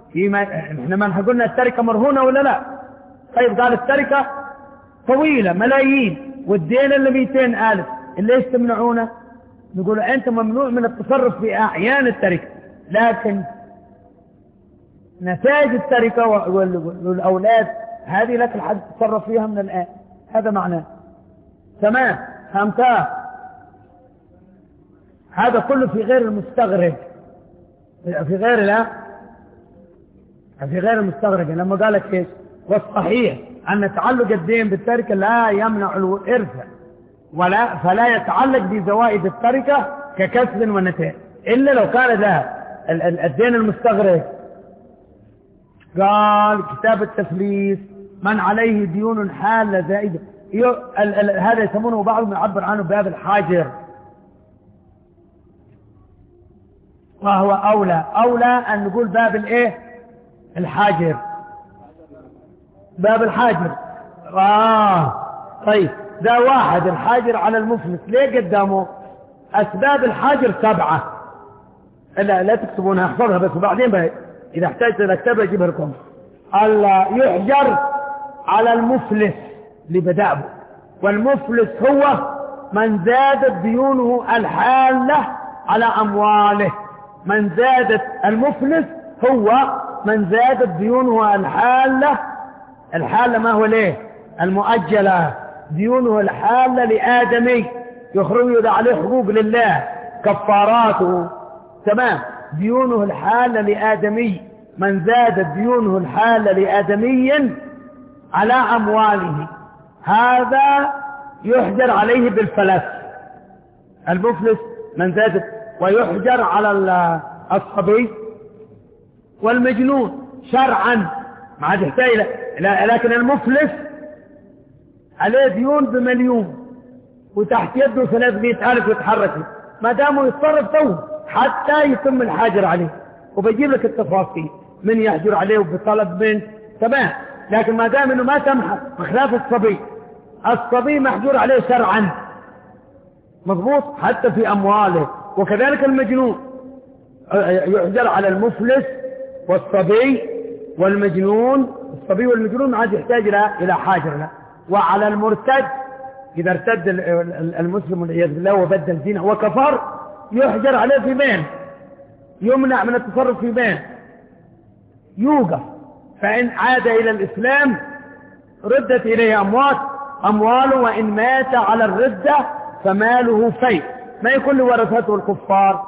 فيما احنا ما قلنا التركة مرهونة ولا لا؟ طيب قال التركة طويلة ملايين والدين اللي مئتين ألف، اللي ليش تمنعونه؟ نقول أنت ممنوع من التصرف في أعيان التركة، لكن نتائج التركة والأولاد هذه لك الحد تتصرف فيها من الآن. هذا معناه. تمام، فهمتها؟ هذا كله في غير المستغرق، في غير لا في غير المستغرق. لما قالك ايش؟ والصحيح أن تعلق الدين بالتركة لا يمنع الإرث ولا فلا يتعلق بزوائد التركة ككسب ونتائج، إلا لو كان لها الدين المستغرق. قال كتاب التفليس من عليه ديون حالة زائدة، هذا يسمونه بعضهم يعبر عنه باب الحاجر، وهو أولى أولى أن نقول باب الإيه؟ الحاجر، باب الحاجر. آه طيب، ده واحد الحاجر على المفلس. ليه قدامه؟ أسباب الحاجر سبعة، لا لا تكتبونها، احفظها بس وبعدين بقى إذا احتاجت اكتبها اجيبها لكم. الله يحجر على المفلس لبدأه، والمفلس هو من زادت ديونه الحالة على أمواله. من زادت المفلس هو من زادت ديونه الحالة. الحالة ما هو ليه؟ المؤجلة، ديونه الحالة لآدمي يخرج عليه حقوق لله كفاراته. تمام، ديونه الحالة لآدمي، من زادت ديونه الحالة لآدمي على أمواله هذا يحجر عليه بالفلس. المفلس من زادت، ويحجر على الصبي والمجنون شرعا ما عاد يحتاج، لكن المفلس عليه ديون بمليون وتحت يده ثلاثمائة ألف يتحرك، ما دامه يتصرف توه حتى يتم الحاجر عليه. وبجيب لك التفاصيل من يحجر عليه وبطلب من. تمام، لكن ما دام انه ما تمحى بخلاف الصبي، الصبي محجور عليه شرعا مضبوط حتى في أمواله. وكذلك المجنون يحجر على المفلس والصبي والمجنون. الصبي والمجنون ما عاد يحتاج إلى حاجر له. وعلى المرتد إذا ارتد المسلم والعياذ بالله وبدل دينه وكفر يحجر عليه في بين، يمنع من التصرف في بين، يوقف. فإن عاد إلى الإسلام ردت إليه أموات أمواله، وإن مات على الردة فماله فيء، ما يكون لورثته الكفار.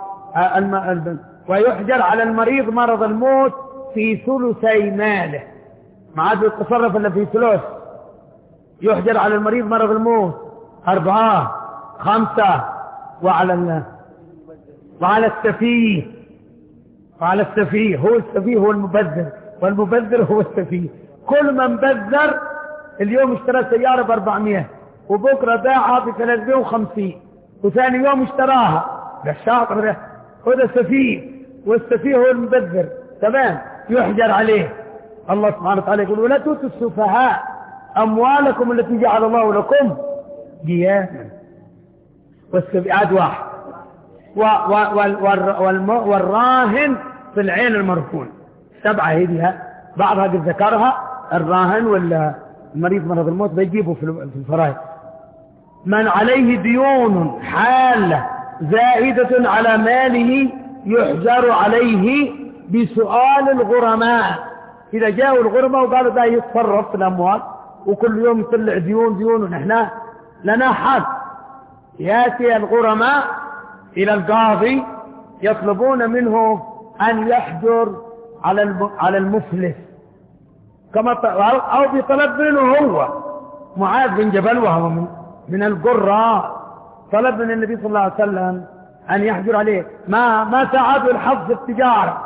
ويحجر على المريض مرض الموت في ثلثي ماله، ما عاد يتصرف إلا في ثلث. يحجر على المريض مرض الموت أربعة خمسة. وعلى ال... وعلى السفيه وعلى السفيه هو السفيه هو المبذر، والمبذر هو السفيه. كل من بذر اليوم اشترى سيارة بأربعمائة وبكرة باعها بثلاثمائة وخمسين وثاني يوم اشتراها، ده الشاطر ده هذا السفيه، والسفيه هو المبذر. تمام، يحجر عليه. الله سبحانه وتعالى يقول ولا تؤتوا السفهاء أموالكم التي جعل الله لكم قياما. والسفيه عاد واحد. و و وال والراهن في العين المرهون سبعة هذه، بعضها قد ذكرها. الراهن والمريض مرض الموت بيجيبوا في الفرائض. من عليه ديون حالة زائدة على ماله يحجر عليه بسؤال الغرماء. إذا جاءوا الغرماء وقالوا ده يتصرف في الأموال وكل يوم يطلع ديون ديون ونحن لنا حد، يأتي الغرماء إلى القاضي يطلبون منه أن يحجر على على المفلس كما أو بطلب منه هو. معاذ بن جبل وهو من, من القراء طلب من النبي صلى الله عليه وسلم أن يحجر عليه، ما ما ساعده الحظ في التجارة.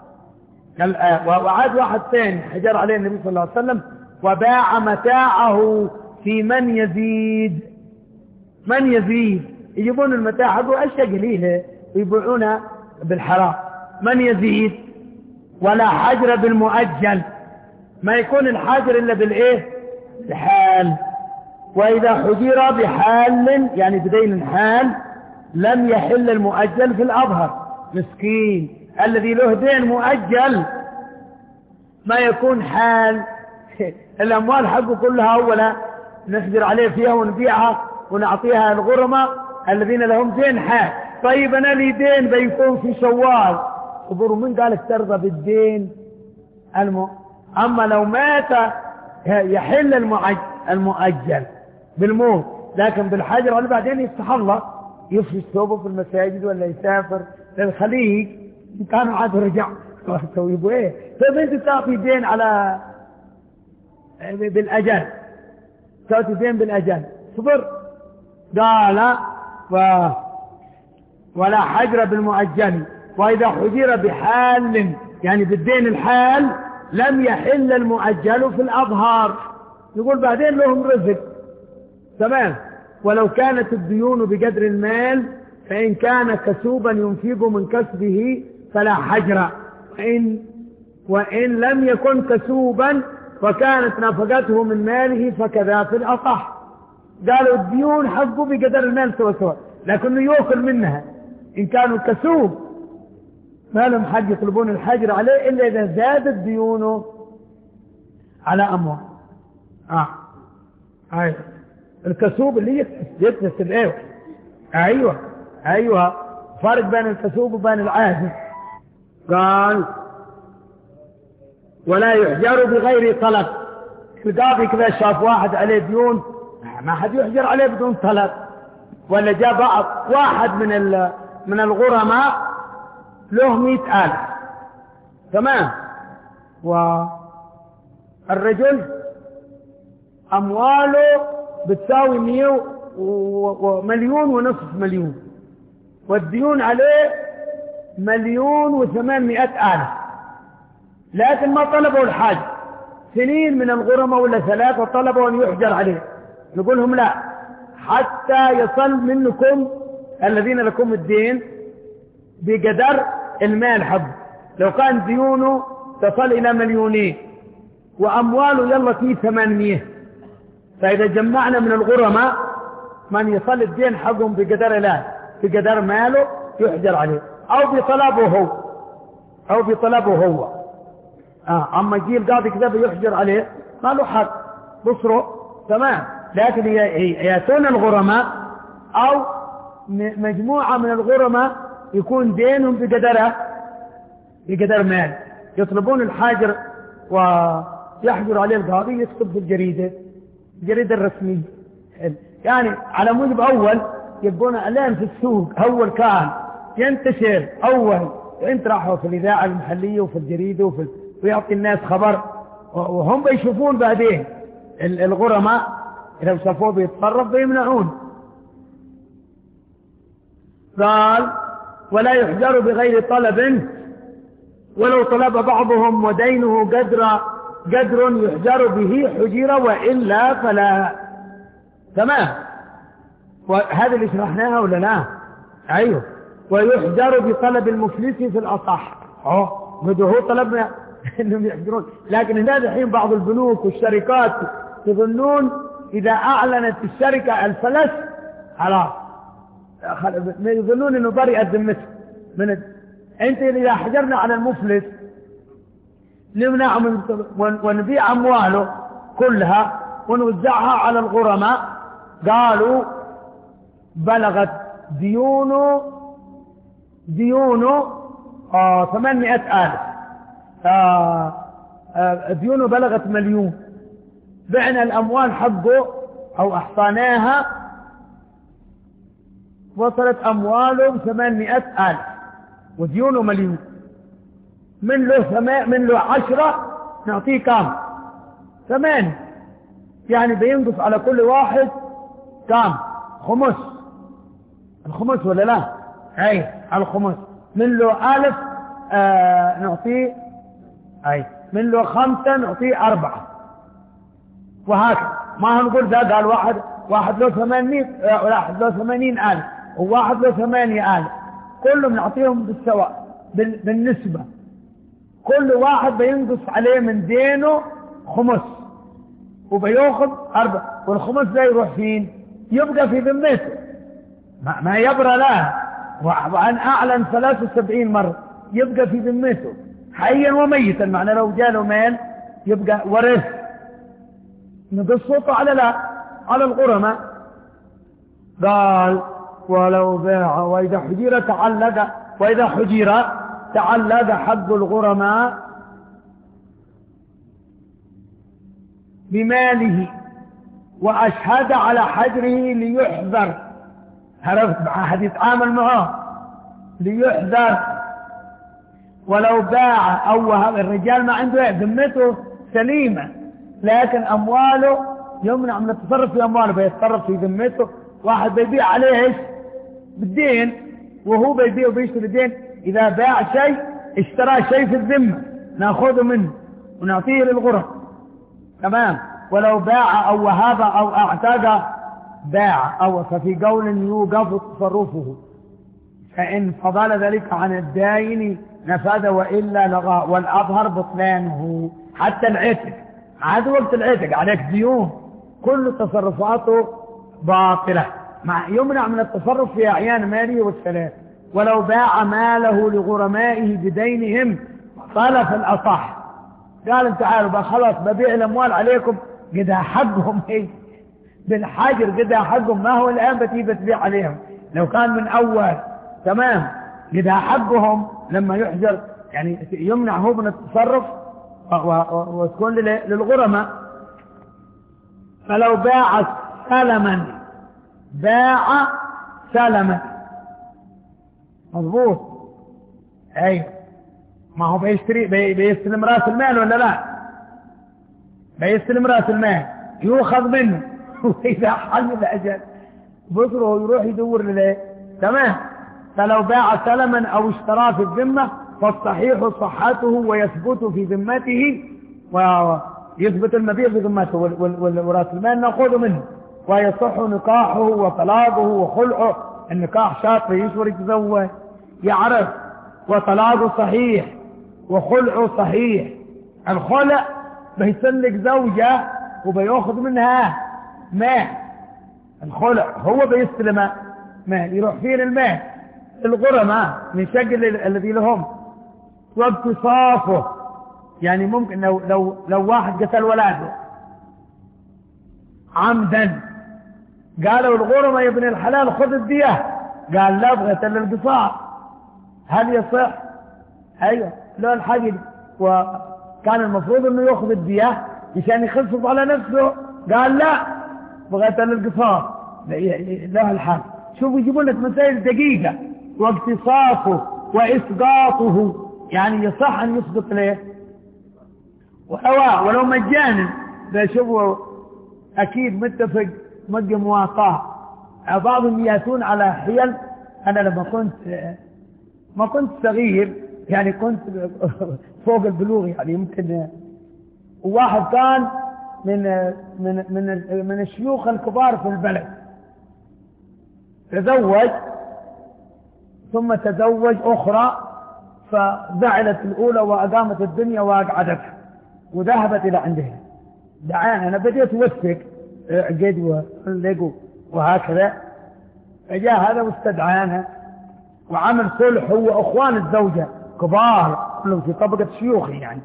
وعاد واحد ثاني حجر عليه النبي صلى الله عليه وسلم وباع متاعه في من يزيد. من يزيد يجيبون المتاع هذا أشياء قليلة ويبيعونها بالحرام. من يزيد ولا حجر بالمؤجل، ما يكون الحجر إلا بالإيه؟ بحال. وإذا حجر بحال يعني بدين حال لم يحل المؤجل في الأظهر. مسكين الذي له دين مؤجل ما يكون حال الأموال حقه كلها أولا نحجر عليه فيها ونبيعها ونعطيها الغرماء الذين لهم دين حال. طيب أنا لي دين بيكون في شوال، خبروا من قالك ترضى بالدين الم... أما لو مات يحل المؤجل بالموت، لكن بالحجر ولا بعدين يفتح الله يفرش ثوبه في المساجد ولا يسافر للخليج إن كانوا عاد رجع يبقوا ايه. طيب انت تعطي دين على بالاجل، تعطي دين بالاجل صبر قال و... ولا حجر بالمؤجل. واذا حجر بحال يعني بالدين الحال لم يحل المؤجل في الاظهار، يقول بعدين لهم رزق تمام. ولو كانت الديون بقدر المال فإن كان كسوبا ينفق من كسبه فلا حجر، وإن, وإن لم يكن كسوبا وكانت نفقته من ماله فكذا في الأصح. قالوا الديون حقه بقدر المال سوا سوا، لكنه يأكل منها. إن كانوا كسوب ما لهم حق يطلبون الحجر عليه إلا إذا زادت ديونه على أموال. آه. أيوة. الكسوب اللي يكتسب ايوه ايوه ايوه فرق بين الكسوب وبين العاجز. قال ولا يحجر بغير طلب. القاضي كذا شاف واحد عليه ديون ما حد يحجر عليه بدون طلب، ولا جاء بعض واحد من من الغرماء له مئة ألف تمام، والرجل أمواله بتساوي مية ومليون ونصف مليون، والديون عليه مليون وثمانمائة ألف، لكن ما طلبوا الحاج. سنين من الغرماء ولا ثلاثة طلبوا أن يحجر عليه، نقول لهم لا حتى يصل منكم الذين لكم الدين بقدر المال حق. لو كان ديونه تصل إلى مليونين وأمواله يلا فيه ثمانمية، فإذا جمعنا من الغرماء من يصل الدين حقهم بقدر لا بقدر ماله يحجر عليه أو بطلبه هو أو بطلبه هو. آه. أما يجي القاضي كذا يحجر عليه ما له حق بصره تمام، لكن يأتون الغرماء أو مجموعة من الغرماء يكون دينهم بقدره بقدر مال، يطلبون الحاجر ويحجر عليه القاضي يكتب في الجريدة الجريدة الرسمية، يعني على موجب أول يبقون إعلان في السوق أول كان ينتشر أول، وانت راحوا في الإذاعة المحلية وفي الجريدة وفي ويعطي الناس خبر، وهم بيشوفون بعدين الغرماء إذا شافوه بيتصرف بيمنعون. قال ولا يحجر بغير طلب، ولو طلب بعضهم ودينه قدر قدر يحجر به حجر وإلا فلا. تمام، وهذا اللي شرحناها ولا لا؟ أيوه. ويحجر بطلب المفلس في الأصح. أوه قدوا هو طلبنا إنهم يحجرون، لكن هنا الحين بعض البنوك والشركات يظنون إذا أعلنت الشركة الفلس خلاص يظنون إنه برئت ذمته من ال... أنت إذا حجرنا على المفلس نمنع من ونبيع أمواله كلها ونوزعها على الغرماء، قالوا بلغت ديونه ديونه آه ثمانمائة ألف، آه آه ديونه بلغت مليون، بعنا الأموال حقه أو أحصاناها وصلت أمواله ثمانمائة ألف وديونه مليون، من له ثمان من له عشرة نعطيه كام؟ ثمان، يعني بينقص على كل واحد كام؟ خمس، الخمس ولا لا؟ أي الخمس. من له ألف آه نعطيه أي من له خمسة نعطيه أربعة، وهكذا. ما هنقول ذا قال واحد واحد له ثمانين واحد له ثمانين ألف وواحد له ثمانية ألف، كلهم نعطيهم بالسواء بالنسبة، كل واحد بينقص عليه من دينه خمس وبياخذ أربعة، والخمس ده يروح فين؟ يبقى في ذمته ما, ما يبرى له، وأن أعلن ثلاث وسبعين مرة يبقى في ذمته. حيا وميتا، معنى لو جاله مال يبقى ورث نقصه على لا على الغرماء. قال ولو باع وإذا حجر تعلق وإذا حجر تعلق حق الغرماء بماله وأشهد على حجره ليحذر، عرفت مع أحد يتعامل معه ليحذر. ولو باع أو وهب، الرجال ما عنده ذمته سليمة لكن أمواله يمنع من التصرف في أمواله، بيتصرف في ذمته. واحد بيبيع عليه ايش بالدين وهو بيبيع وبيشتري الدين، إذا باع شيء اشترى شيء في الذمة ناخذه منه ونعطيه للغرم، تمام. ولو باع أو وهب أو اعتقى باع أو، ففي قول يوقف تصرفه فإن فضل ذلك عن الداين نفذ وإلا لغى، والأظهر بطلانه. حتى العتق عاد وقت العتق عليك ديون كل تصرفاته باطلة، مع يمنع من التصرف في أعيان ماله والسلام. ولو باع ماله لغرمائه بدينهم طلف الأصح، قال تعالوا بقى خلاص ببيع الأموال عليكم قدها حقهم هي بالحجر، قدها حقهم، ما هو الآن بتيجي بتبيع عليهم. لو كان من أول تمام قدها حقهم لما يحجر، يعني يمنع هو من التصرف وتكون للغرماء. فلو باع سلما باع سلما مضبوط، ايوه ما هو بيشتري بي بيستلم راس المال ولا لا؟ بيستلم راس المال يؤخذ منه واذا حل الاجل بصره يروح يدور لليه، تمام. فلو باع سلما او اشتراه في الذمه فالصحيح صحته ويثبت في ذمته، ويثبت المبيع في ذمته وراس المال ناخذه منه، ويصح نكاحه وطلاقه وخلعه. النكاح شرط يشور يتزوج يعرف، وطلاقه صحيح وخلعه صحيح. الخلع بيسلك زوجة وبيأخذ منها مال، الخلع هو بيستلم مال يروح فين المال الغرماء من شكل الذي لهم. واقتصافه يعني ممكن لو لو لو واحد قتل ولاده عمدا قالوا الغرماء يا ابن الحلال خذ الدية، قال لا ابغى الا القصاص، هل يصح؟ ايوه لا الحاجة، وكان المفروض انه ياخذ الدية عشان يخفف على نفسه، قال لا بغيت الا القصاص، لا الحال. شوفوا يجيبوا لك مسائل دقيقة. واقتصاصه واسقاطه يعني يصح ان يسقط له ولو ولو مجانا، شوفوا اكيد متفق مجي مواقعة. بعضهم ياتون على حيل. انا لما كنت ما كنت صغير يعني كنت فوق البلوغ يعني يمكن، وواحد كان من من من من الشيوخ الكبار في البلد تزوج ثم تزوج اخرى فزعلت الاولى واقامت الدنيا واقعدتها وذهبت الى عندها، دعانا انا بديت اوثق عقد ولقوا وهكذا، فجاء هذا واستدعانا وعمل صلح هو اخوان الزوجة كبار كلهم في طبقة شيوخي يعني.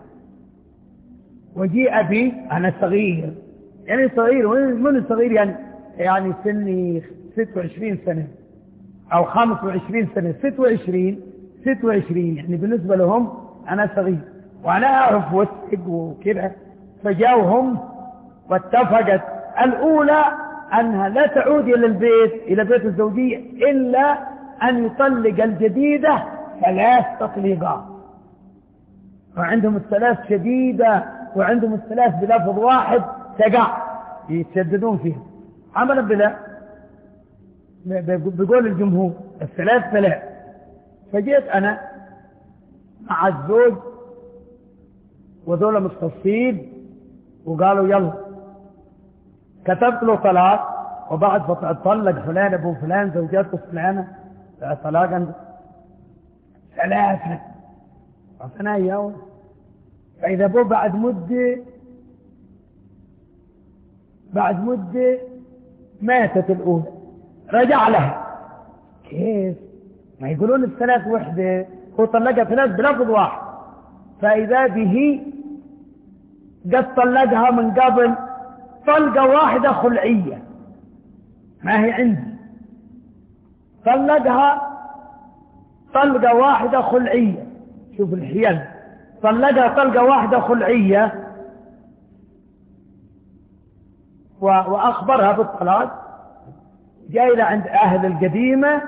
وجيء بي انا صغير يعني صغير من صغير يعني يعني سني ستة وعشرين سنة او خمسة وعشرين سنة، ستة وعشرين ستة وعشرين يعني بالنسبة لهم انا صغير وانا اعرف وثق وكذا. فجاوهم واتفقت الاولى انها لا تعود الى البيت الى بيت الزوجية الا ان يطلق الجديدة ثلاث تطليقات، وعندهم الثلاث شديدة وعندهم الثلاث بلفظ واحد تقع يتشددون فيها عملا بلا بقول الجمهور الثلاث ثلاث. فجيت انا مع الزوج وذولا مختصين وقالوا يلا كتبت له طلاق، وبعد طلق فلان ابو فلان زوجاته فلانه طلاقا ثلاثه عطنا اياه. فاذا ابوه بعد مده بعد مده ماتت الاولى رجع لها. كيف؟ ما يقولون الثلاث وحده هو طلقها ثلاث بلفظ واحد، فإذا به قد طلقها من قبل طلقة واحدة خلعية ما هي عندي، طلقها طلقة واحدة خلعية. شوف الحيل، طلقها طلقة واحدة خلعية وأخبرها بالطلاق، جاء إلى عند أهل القديمة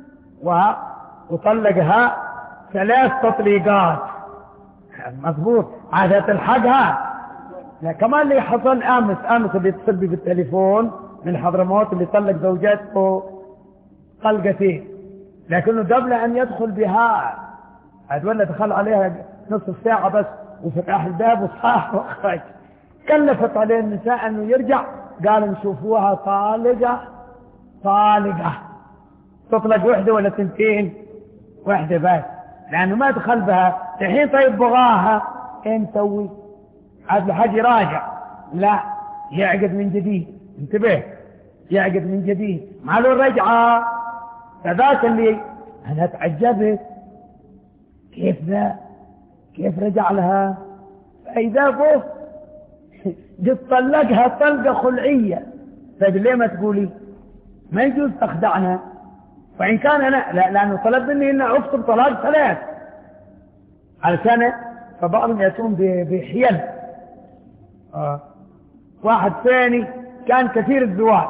وطلقها ثلاث تطليقات. مضبوط، عادة تلحقها. لا كمان اللي حصل أمس أمس اللي يتصل بي بالتليفون من حضرموت اللي طلق زوجته طلقتين، لكنه قبل أن يدخل بها ولا دخل عليها نصف ساعة بس وفتح الباب وصاح وخرج. كلفت عليه النساء أنه يرجع، قال نشوفوها طالقة طالقة، تطلق وحدة ولا تنتين؟ وحدة بس، لأنه ما دخل بها. الحين طيب بغاها إيه نسوي؟ عاد لحد يراجع؟ لا، يعقد من جديد. انتبه، يعقد من جديد مع له الرجعة. فذاك اللي أنا تعجبت كيف ذا، كيف رجع لها؟ فإذا بوه قد طلقها طلقة خلعية. طيب ليه ما تقولي؟ ما يجوز تخدعنا. فإن كان أنا لا، لأنه طلب مني أن أكتب طلاق ثلاث علشان فبعضهم يأتون بحيل. آه. واحد ثاني كان كثير الزواج،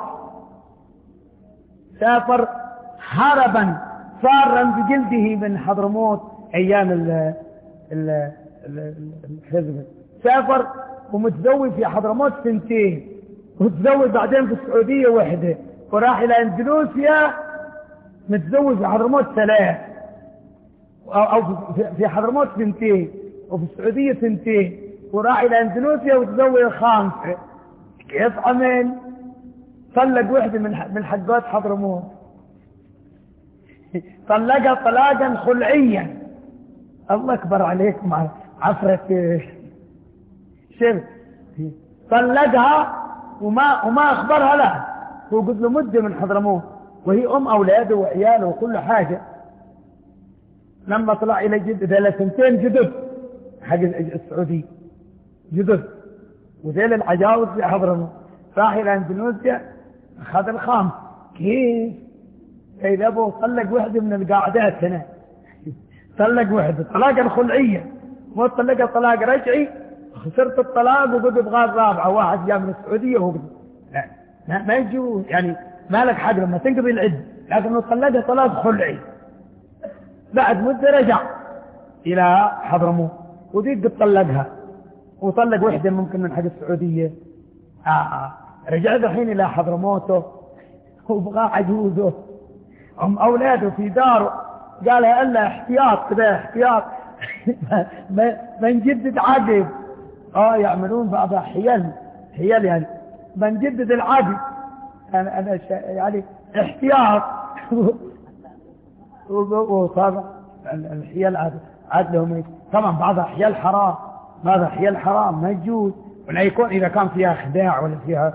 سافر هربا فارا بجلده من حضرموت أيام ال ال الحزب، سافر ومتزوج في حضرموت سنتين، وتزوج بعدين في السعودية وحده، وراح إلى أندونيسيا متزوج في حضرموت ثلاث، أو في حضرموت سنتين وفي السعودية سنتين، وراح إلى أندونيسيا وتزوج خامسة. كيف عمل؟ طلق وحده من من حقات حضرموت، طلقها طلاقا خلعيا. الله أكبر عليك مع عفرة شرك. طلقها وما وما أخبرها له، هو قلت له مدة من حضرموت وهي أم أولاده وعياله وكل حاجة. لما طلع إلى جدة له سنتين جدد حق السعودية جدد، وذيل العجاوز في حضرموت، راح إلى أندونيسيا أخذ الخامس. كيف؟ إذا أبوه طلق وحدة من القاعدات هنا، طلق وحدة طلاقا خلعية، مو طلقها طلاق رجعي، خسرت الطلاق وبقى بغاز رابعة. واحد جاء من السعودية وهو لا ما, ما يجوز، يعني ما لك حق لما تنقضي العدة، لكنه طلقها طلاق خلعي. بعد مدة رجع إلى حضرموت ودي قد طلقها وطلق وحدة ممكن من حق السعودية. آه آه. رجع الحين إلى حضرموته وبغى عجوزه أم أولاده في داره، قالها إلا احتياط كذا احتياط ما نجدد عقد. اه يعملون بعض حيل حيل يعني بنجدد العقد. أنا أنا يعني احتياط وطبعا الحيل عدلهم طبعا بعضها حيل حرام، بعضها حيل حرام ما يجوز، ولا يكون إذا كان فيها خداع ولا فيها.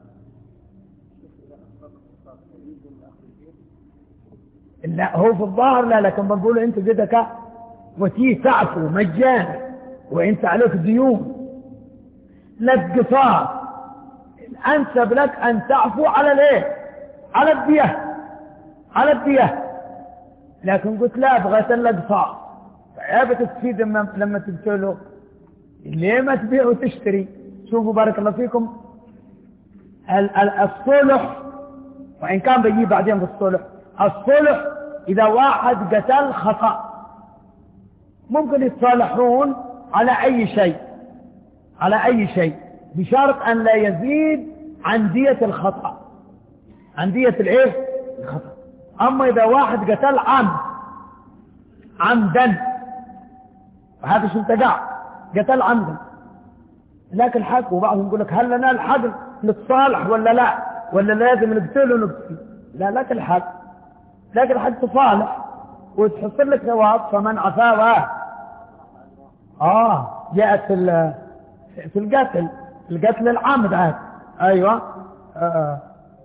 لا هو في الظاهر لا، لكن بنقول انت بدك وتيه تعفو مجانا وانت عليك ديون لك قصاص، الانسب لك ان تعفو على الايه؟ على الديه، على الديه. لكن قلت لا بغيت لك قصاص، فعيبة تستفيد لما لما تبتله. ليه ما تبيع وتشتري؟ شوفوا بارك الله فيكم الصلح، وإن كان بيجي بعدين بالصلح. الصلح إذا واحد قتل خطأ ممكن يتصالحون على أي شيء، على أي شيء بشرط أن لا يزيد عن دية الخطأ، عن دية الإيه؟ الخطأ. أما إذا واحد قتل عمد عمدا، وهذا شو تقع قتل عمدا لكن الحق، وبعضهم يقول لك هل لنا الحق نتصالح ولا لا، ولا لازم نقتله ونقتل؟ لا لك الحق، لكن الحق تصالح وتحصل لك ثواب. فمن عفا اه جاءت في في القتل، القتل العمد عاد ايوه آه.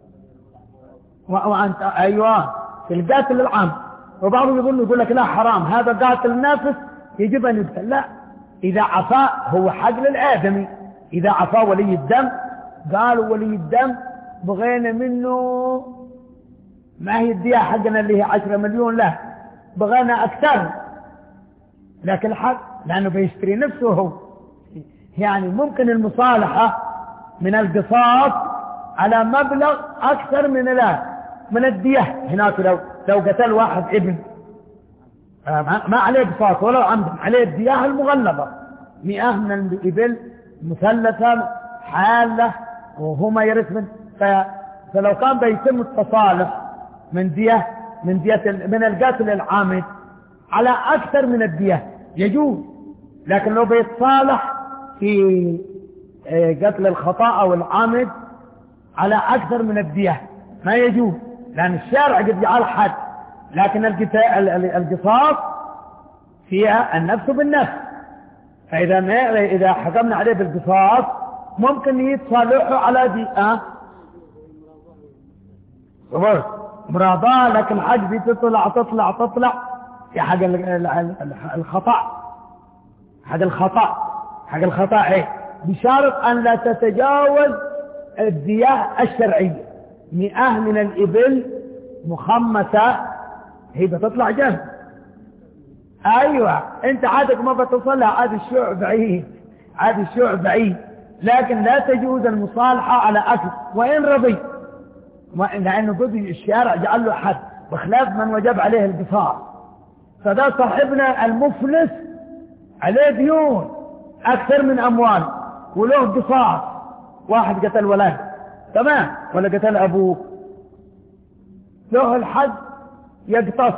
وانت ايوه في القتل العمد. وبعضهم يقول يقول لك لا حرام هذا قاتل نفس يجب ان يقتل. لا إذا عفا هو حق للآدمي. إذا عفا ولي الدم قالوا ولي الدم بغينا منه ما هي الدية حقنا اللي هي عشرة مليون، لا بغينا أكثر، لكن الحق لأنه بيشتري نفسه هو. يعني ممكن المصالحة من القصاص على مبلغ أكثر من لا من الدية. هناك لو لو قتل واحد ابن ما عليه قصاص ولو عمد، عليه الدية المغلظة مئة من الإبل مثلثة حالة وهما يرث من. فلو كان بيتم التصالح من دية من دية من القاتل العامد على أكثر من الدية يجوز، لكن لو بيتصالح في قتل الخطأ أو العامد على أكثر من الدية ما يجوز، لأن الشارع قد جعل حد. لكن القصاص فيها النفس بالنفس، فإذا ما إذا حكمنا عليه بالقصاص ممكن يتصالحوا على دي أه مراضاة، لكن حق دي تطلع تطلع تطلع في حق الخطأ حق الخطأ حق الخطأ ايه بشرط أن لا تتجاوز الدية الشرعية. مئة من الإبل مخمسة هي بتطلع جنب. أيوة أنت عادك ما بتصلها، عاد الشوع بعيد، عاد الشوع بعيد، لكن لا تجوز المصالحة على أكل وإن رضي، لأنه قد الشارع جعل له حد بخلاف من وجب عليه القصاص. فده صاحبنا المفلس عليه ديون أكثر من أموال وله قصاص، واحد قتل ولد تمام ولا قتل أبوه، له الحد يقتص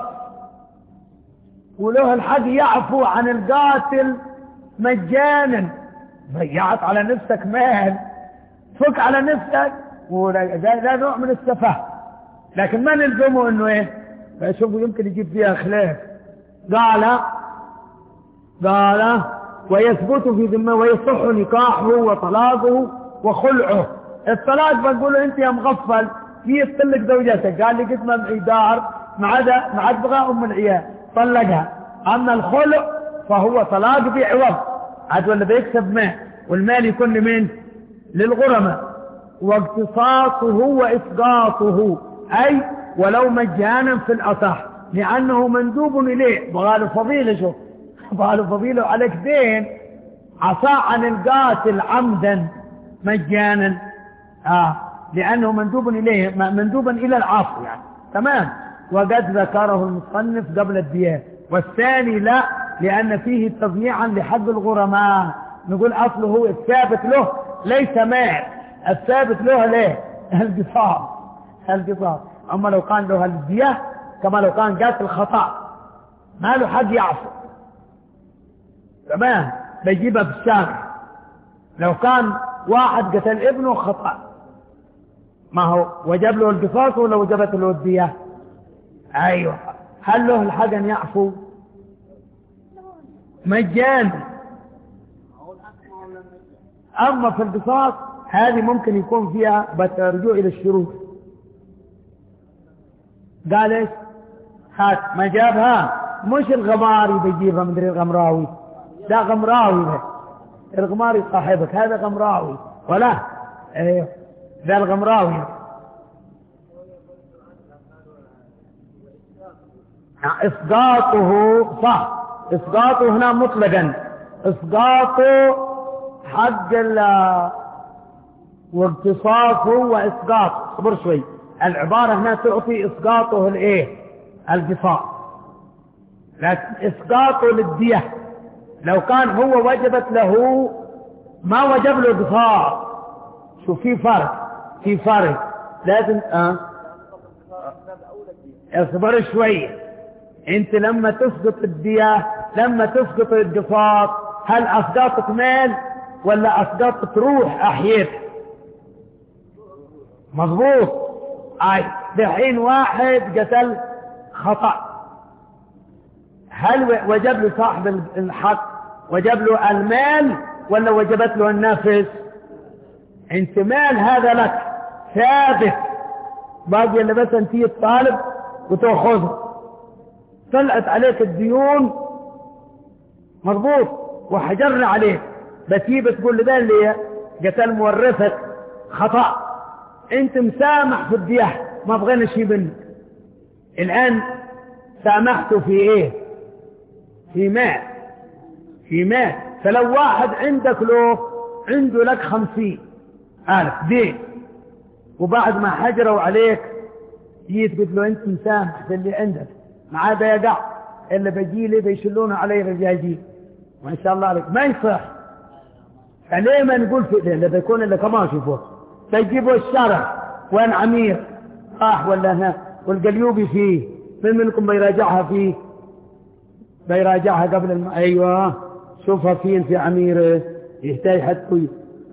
وله الحد يعفو عن القاتل مجانا. ضيعت على نفسك مال، فك على نفسك، وده نوع من السفه، لكن ما نلزمه انه ايه فشوفوا يمكن يجيب فيها خلاف. قال قال ويثبت في ذمه ويصح نكاحه وطلاقه وخلعه. الطلاق بنقول له انت يا مغفل في يطلق زوجتك، قال لي قسمه معي دار ما عدا ما عاد بغى ام العيال طلقها. اما الخلع فهو طلاق بعوض، عاد ولا بيكسب مال، والمال يكون لمين؟ للغرماء. واقتصاصه واسقاطه اي ولو مجانا في الاصح، لانه مندوب اليه. بغاله فضيله، شوف بغاله فضيله عليك دين عصى عن القاتل عمدا مجانا آه لانه مندوب اليه، مندوبا الى العفو يعني تمام. وقد ذكره المصنف قبل الديات، والثاني لا، لان فيه تضييعا لحق الغرماء. نقول اصله هو الثابت له ليس مال، الثابت له ليه؟ القصاص القصاص. اما لو كان له الدية كما لو كان قاتل خطأ ما له حق يعفو تمام، بيجيبها بالشارع. لو كان واحد قتل ابنه خطأ ما هو وجب له القصاص ولا وجبت له الدية؟ ايوه. هل له الحق ان يعفو مجانا؟ اما في القصاص هذه ممكن يكون فيها رجوع الى الشروط. قال ايش؟ هات ما جابها، مش الغماري بيجيبها مدري الغمراوي، ده غمراوي ده الغماري صاحبك، هذا غمراوي ولا ايه ده الغمراوي. اسقاطه صح، اسقاطه هنا مطلقا، اسقاطه حق واقتصاصه واسقاط. صبر شوي، العبارة هنا تعطي اسقاطه الايه القصاص، لكن اسقاطه للدية لو كان هو وجبت له ما وجب له قصاص. شوف في فرق، في فرق لازم اه اصبر شوي. انت لما تسقط الدية لما تسقط القصاص هل اسقطت مال ولا اسقطت روح احيت؟ مضبوط. اي دحين واحد قتل خطأ، هل وجب له صاحب الحق وجب له المال ولا وجبت له النفس؟ انت مال هذا لك ثابت، باقي اللي بس انت الطالب وتأخذه، طلعت عليك الديون مضبوط وحجرنا عليه، بتيجي تقول لي ده اللي قتل مورثك خطأ، انت مسامح في الدية، ما بغينا شيء منك. الآن سامحته في ايه؟ في مال، في مال. فلو واحد عندك له عنده لك خمسين ألف دين، وبعد ما حجروا عليك جيت قلت له انت مسامح في اللي عندك، ما عاد يقع اللي بيجي لي بيشلونه علي رجاجين، ما شاء الله عليك، ما يصح. فليه ما نقول في اللي بيكون اللي كمان شوفوه تجيبوا الشرع وين عمير راح ولا هنا والقليوبي فيه، من منكم بيراجعها فيه؟ بيراجعها قبل الم... ايوه شوفها فين في عمير يحتاج حتى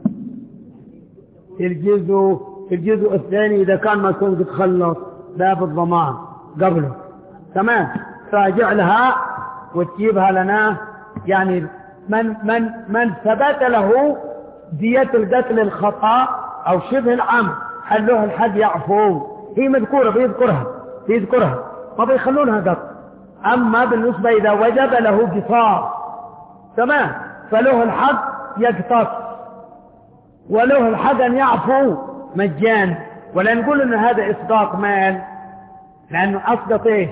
الجزء الجزء الثاني اذا كان ما كنت تخلص باب الضمان قبله تمام، راجع لها وتجيبها لنا. يعني من من من ثبت له دية القتل الخطأ او شبه العمد هل له الحد يعفو؟ هي مذكورة بيذكرها بيذكرها ما بيخلونها قتل. اما بالنسبة اذا وجب له قصاص تمام فله الحق يقتص وله الحق ان يعفو مجان، ولا نقول ان هذا اسقاط مال لانه اسقط ايش؟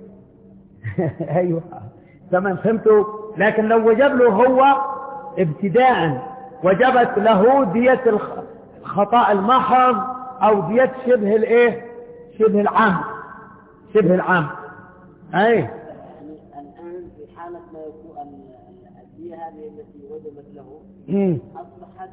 ايوه تمام فهمتوا. لكن لو وجب له هو ابتداء وجبت له دية الخطأ المحض او دية شبه الايه؟ شبه العام، شبه العام. اي يعني الان في حالة ما يكون الدية هذه التي وجبت له امم اصبحت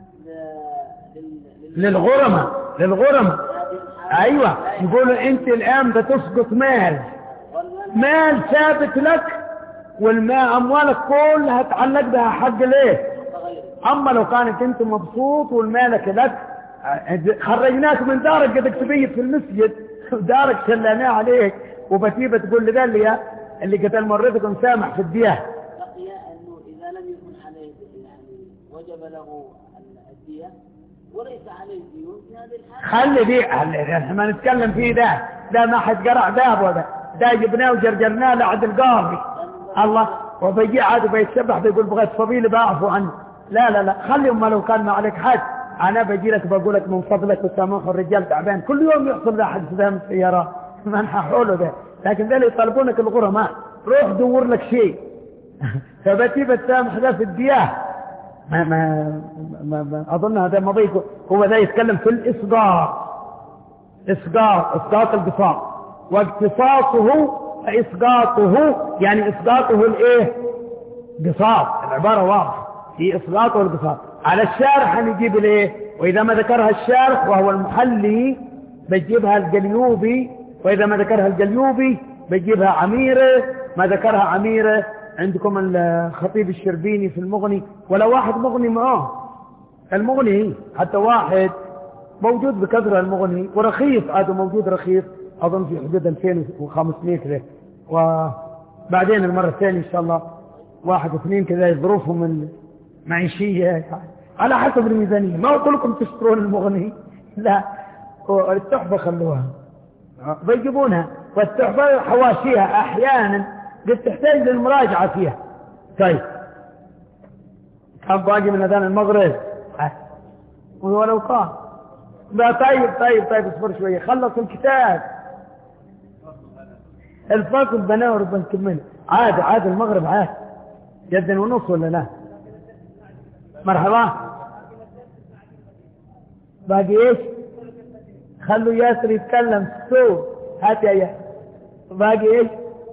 للغرمة للغرمة ايوه نقولوا انت الان بتسقط مال مال ثابت لك، والمال اموالك كلها تعلق بها حق ليه. اما لو كانت انت مبسوط والمالك لك خرجناك من دارك قدك تبيت في المسجد ودارك شلناه عليك وبتيبه تقول لي قال لي اللي قتل مرتك مسامح في الدية. بقي انه اذا لم يكن عليه يعني وجب له الدية وليس عليه ديون في هذه الحالة خلي دي احنا ما نتكلم فيه ده ده ما حد قرع باب وده ده جبناه وجرجرناه لعند القاضي الله وبيجي عاد بيتشبح بيقول بغيت صبيلي بعفو عنه. لا لا لا خلي ما لو كان ما عليك حد انا بجي لك بقول لك من فضلك وسامح الرجال تعبان كل يوم يحصل له حد سدام السيارات ما نحوله ده، لكن ده اللي يطلبونك الغرماء روح دور لك شيء فبتي بتسامح ده في الدياه. ما ما, ما, ما اظن هذا ما بيكون هو ده يتكلم في الاسقاط، اسقاط اسقاط القصاص واقتصاصه اسقاطه يعني اسقاطه الايه؟ قصاص. العباره واضحه في اسقاطه القصاص. على الشارح هنجيب الايه؟ واذا ما ذكرها الشارح وهو المحلي بتجيبها الجليوبي، واذا ما ذكرها الجليوبي بتجيبها عميره، ما ذكرها عميره عندكم الخطيب الشربيني في المغني، ولا واحد مغني معاه المغني حتى واحد موجود بكثرة المغني ورخيص هذا موجود رخيص أظن في حدود ألفين وخمسمائة كذا، وبعدين المرة الثانية إن شاء الله واحد واثنين كذا ظروفهم المعيشية على حسب الميزانية. ما قلت لكم تشترون المغني لا التحفة خلوها بيجيبونها، والتحفة حواشيها أحيانا قد تحتاج للمراجعة فيها. طيب كم باقي من أذان المغرب؟ ولو قام لا طيب طيب طيب اصبر شوية خلص الكتاب الفصل بناور بنكمل عاد عاد المغرب عاد جدا ونص ولا لا؟ مرحبا باقي ايش؟ خلوا ياسر يتكلم سو هات يا ياسر باقي ايش؟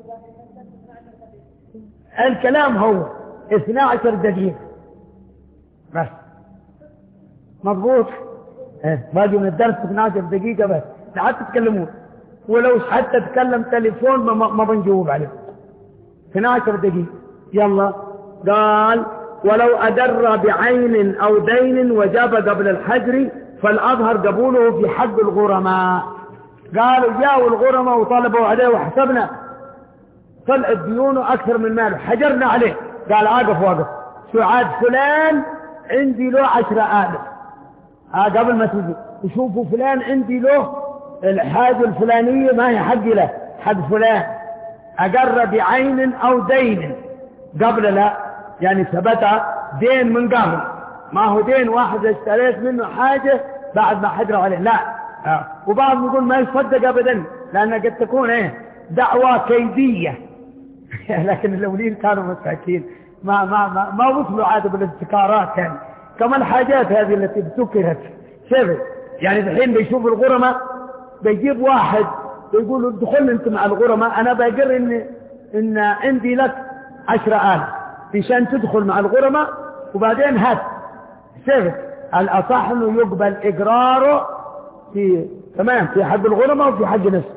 الكلام هو اثنتا عشرة دقيقة بس مضبوط. اه باقي من الدرس اثنتا عشرة دقيقة بس لا تتكلمون، ولو حتى تكلم تليفون ما, ما بنجاوب عليه. اثنتا عشرة دقيقة يلا. قال ولو أدر بعين أو دين وجاب قبل الحجر فالأظهر قبوله في حق الغرماء. قالوا جاءوا الغرماء وطلبوا عليه وحسبنا طلعت ديونه أكثر من ماله حجرنا عليه. قال عاقف واقف شو عاد فلان عندي له عشرة آلاف ها قبل ما تجي وشوفوا فلان عندي له الحاجة الفلانية ما هي حق له حق فلان. أقر بعين أو دين قبل لا يعني ثبت دين من قبل، ما هو دين واحد اشتريت منه حاجة بعد ما حجر عليه، لا. وبعض يقول ما يصدق أبدا، لأن قد تكون ايه دعوة كيدية لكن الأولين كانوا مساكين ما ما ما, ما وصلوا عاد بالابتكارات يعني. كما الحاجات هذه التي ابتكرت شبه يعني الحين بيشوف الغرماء بيجيب واحد بيقول له ادخل انت مع الغرماء، انا بقر ان ان عندي لك عشرة آلاف عشان تدخل مع الغرماء وبعدين هات شبه. الأصح انه يقبل اقراره في تمام في حق الغرماء وفي حق نفسه.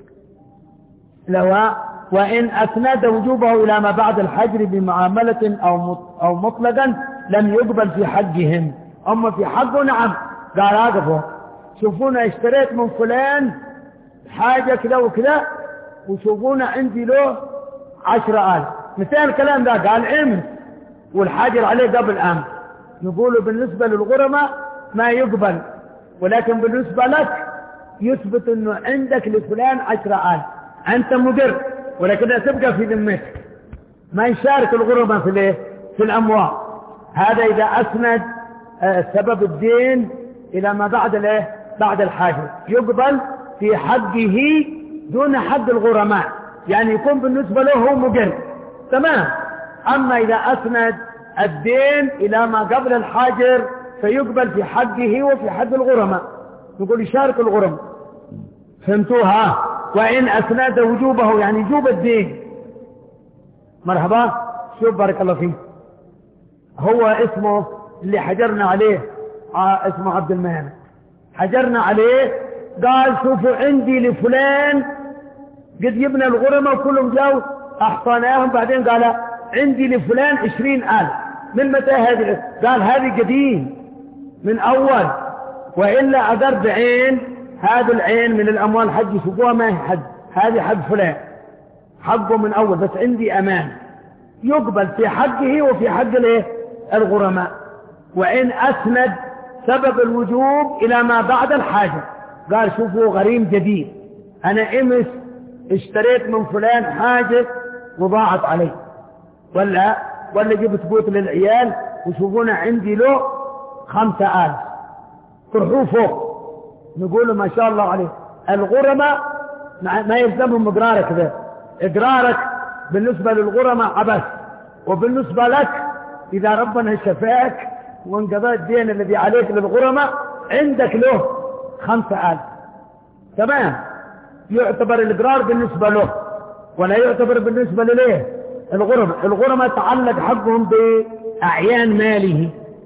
لو وإن أسند وجوبه إلى ما بعد الحجر بمعاملة أو أو مطلقا لم يقبل في حقهم. أما في حقه نعم قال أقفوا شوفونا اشتريت من فلان حاجة كذا وكذا وشوفونا عندي له عشرة آلاف، مثال الكلام ده قال امس والحاجر عليه قبل أمس، نقوله بالنسبة للغرماء ما يقبل، ولكن بالنسبة لك يثبت أنه عندك لفلان عشرة آلاف، أنت مقر ولكنها تبقى في ذمتك، ما يشارك الغرماء في الايه في الأموال. هذا إذا أسند سبب الدين إلى ما بعد الايه بعد الحاجة يقبل في حقه دون حق الغرماء، يعني يكون بالنسبة له هو مقر تمام. أما إذا أسند الدين إلى ما قبل الحاجر فيقبل في حقه وفي حق الغرماء، نقول يشارك الغرماء. فهمتوها؟ وإن أسند وجوبه يعني وجوب الدين. مرحبا، شوف بارك الله فيك، هو اسمه اللي حجرنا عليه اسمه عبد المنعم، حجرنا عليه قال شوفوا عندي لفلان قد جبنا الغرماء وكلهم جاوا احصاناهم، بعدين قال عندي لفلان عشرين ألف. من متى هذه؟ قال هذه قديم من أول، وإلا أقر بعين هذا العين من الأموال حق يشوفوها ما هي حق، هذه حق فلان حقه من أول، بس عندي أمان يقبل في حقه وفي حق الايه الغرماء. وإن أسند سبب الوجوب إلى ما بعد الحاجة قال شوفوا غريم جديد، أنا إمس اشتريت من فلان حاجة وضاعت علي، ولا ولا جبت بوت للعيال وشوفونا عندي له خمسة آلاف، تروحوا فوق نقول ما شاء الله عليه. الغرماء ما يلزمهم إقرارك ذا، إقرارك بالنسبة للغرماء عبث، وبالنسبة لك إذا ربنا شفاك وانقضى الدين الذي عليك للغرماء عندك له خمسة آلاف تمام، يعتبر الإقرار بالنسبة له ولا يعتبر بالنسبة لليه الغرماء. الغرماء تعلق حقهم بأعيان ماله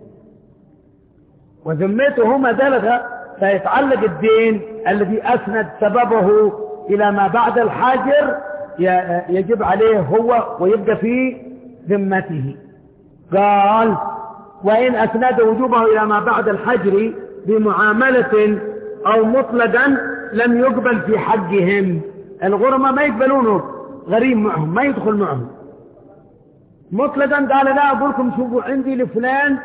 وذمته ما دلغ، فيتعلق الدين الذي أسند سببه إلى ما بعد الحاجر يجب عليه هو ويبقى في ذمته. قال وإن أسند وجوبه إلى ما بعد الحجر بمعاملة أو مطلقا لم يقبل في حقهم. الغرماء ما يقبلونه غريم معهم، ما يدخل معهم مطلقا. قال لا أقول لكم شوفوا عندي لفلان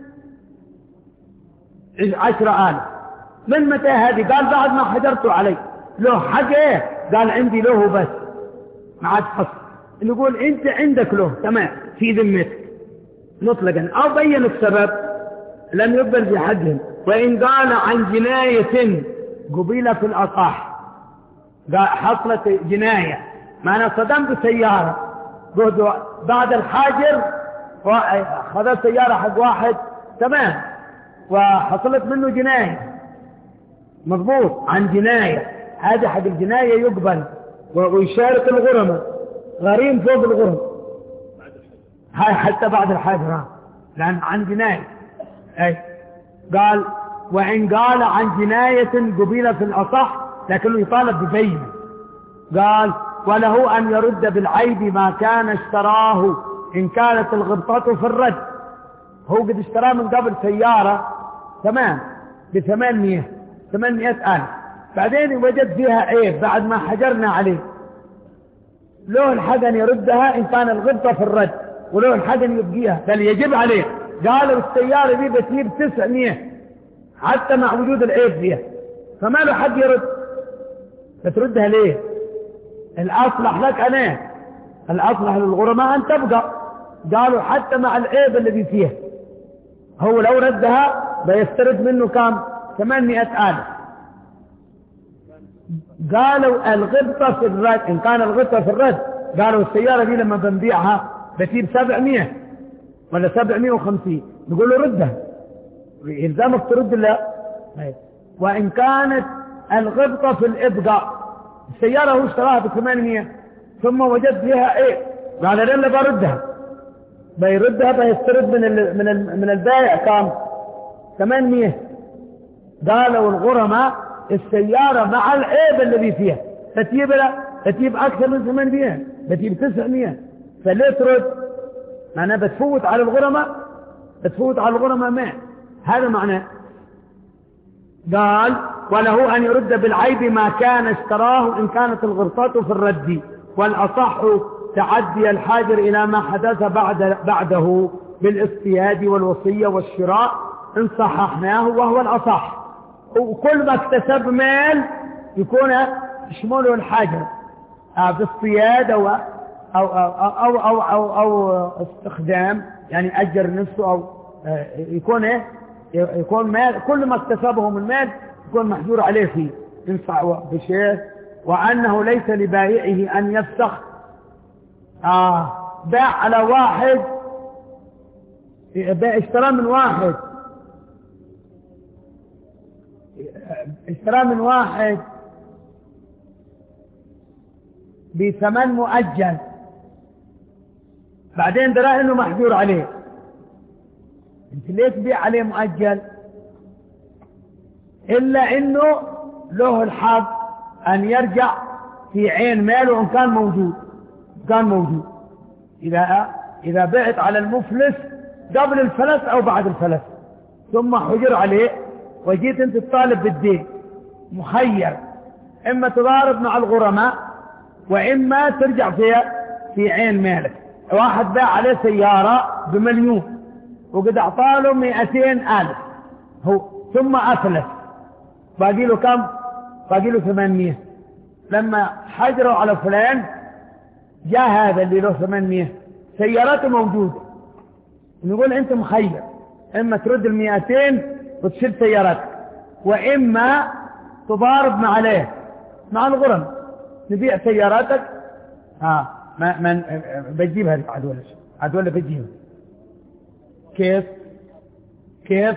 عشرة آلاف. من متى هذه؟ قال بعد ما حجرته علي. له حق ايه؟ قال عندي له بس ما عاد حصل. نقول انت عندك له تمام في ذمتك مطلقا، او بين السبب لم يقبل في حقهم. وان قال عن جناية قبيلة في الأصح، قال حصلت جناية معنى صدمت سيارة بعد الحاجر خذت سيارة حق واحد تمام وحصلت منه جناية مضبوط عن جناية، هذا حق الجناية يقبل ويشارك الغرماء غريم فوق الغرماء هاي حتى بعد الحاجر لأن عن جناية. أي قال وإن قال عن جناية قبيلة في الأصح لكنه يطالب ببينة. قال وله أن يرد بالعيب ما كان اشتراه إن كانت الغبطة في الرد. هو قد اشتراه من قبل سيارة تمام بثمانمية ثمانمائة ألف، بعدين وجد فيها عيب بعد ما حجرنا عليه، له الحق أن يردها إن كان الغبطة في الرد، وله الحق أن يبقيها بل يجب عليه. قالوا السيارة دي بتجيب تسعمية حتى مع وجود العيب فيها، فما له حق يرد. بتردها ليه؟ الأصلح لك أنا، الأصلح للغرماء أن تبقى، قالوا حتى مع العيب الذي فيها هو لو ردها بيسترد منه كام؟ ثمانمائة ألف. قالوا الغبطة في الرد، إن كان الغبطة في الرد قالوا السيارة دي لما بنبيعها بتجيب سبعمائة ولا سبعمائة وخمسين، نقول له ردها، يلزمك ترد. لا. وإن كانت الغبطة في الإبقاء، السيارة هو اشتراها بثمانمائة ثم وجد فيها عيب، قال لنا بردها، بيردها بيسترد من من من البائع كام؟ ثمانمائة. قالوا الغرماء السيارة مع العيب الذي فيها تجيب لا تجيب أكثر من ثمانمائة، تجيب تسعمائة، فليه ترد؟ معناه بتفوت على الغرماء، بتفوت على الغرماء ما هذا معناه. قال وله أن يرد بالعيب ما كان اشتراه إن كانت الغرطة في الرد، والأصح تعدي الحاجر إلى ما حدث بعد بعده بالاصطياد والوصية والشراء إن صححناه وهو الأصح. وكل ما اكتسب مال يكون يشمله الحاجر باصطياد أو أو أو أو أو, أو استخدام، يعني أجر نفسه، أو يكون إيه يكون مال، كل ما اكتسبه من مال يكون محجور عليه فيه ينفع بشيء. وأنه ليس لبائعه أن يفسخ. آه باع على واحد، اشترى من واحد اشترى من واحد بثمن مؤجل، بعدين درى انه محجور عليه، انت ليه تبيع عليه مؤجل؟ الا انه له الحق ان يرجع في عين ماله ان كان موجود، كان موجود. اذا اذا بعت على المفلس قبل الفلس او بعد الفلس ثم حجر عليه وجيت انت تطالب بالدين، مخير، اما تضارب مع الغرماء واما ترجع فيها في عين مالك. واحد باع عليه سيارة بمليون وقد اعطاله مئتين الف هو، ثم افلس، باقي له كم؟ باقي له ثمانمائة. لما حجروا على فلان جاء هذا اللي له ثمانمائة، سيارته موجودة، نقول انت مخير، اما ترد المئتين وتشيل سيارتك، واما تضارب مع عليه مع الغرم، نبيع سياراتك. ها ما من بتجيبها عاد ولا شيء، عاد ولا بتجيبها كيف كيف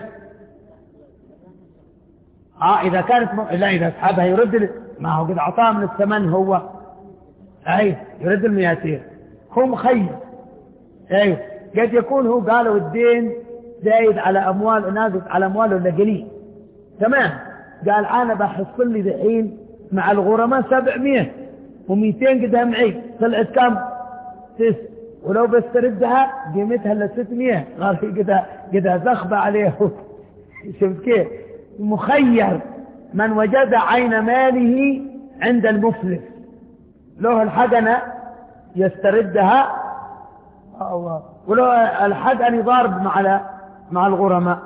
اه اذا كانت م... لا اذا اسحبها يرد ال... ما هو قد اعطاه من الثمن هو، اي يرد المئتين، هو مخير. ايوه قد يكون هو قالوا الدين زايد على اموال، ناقص على امواله ولا قليل، تمام، قال انا بحصل لي دحين مع الغرماء سبعمائة ومئتين قدها معي، طلعت كم؟ تس، ولو بستردها قيمتها ل ستمائة، قال قدها قدها زخبة عليه. شفت كيف؟ مخير. من وجد عين ماله عند المفلس له الحق أن يستردها، ولو الحق أن يضارب مع مع الغرماء.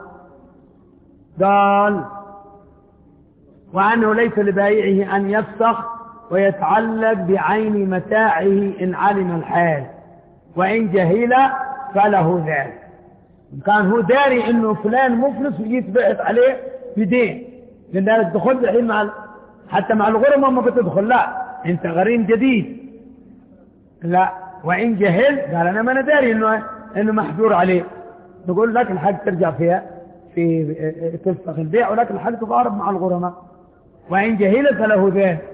قال وأنه ليس لبائعه أن يفسخ ويتعلق بعين متاعه إن علم الحال، وإن جهل فله ذلك. كان هو داري إنه فلان مفلس ويجي بعت عليه بدين، لأن الدخول الحين مع حتى مع الغرماء ما بتدخل، لا أنت غريم جديد، لا. وإن جهل قال أنا ما نداري إنه إنه محجور عليه، نقول لك الحق ترجع فيها في تفسخ البيع، ولك الحق تضارب مع الغرماء. وإن جهل فله ذلك.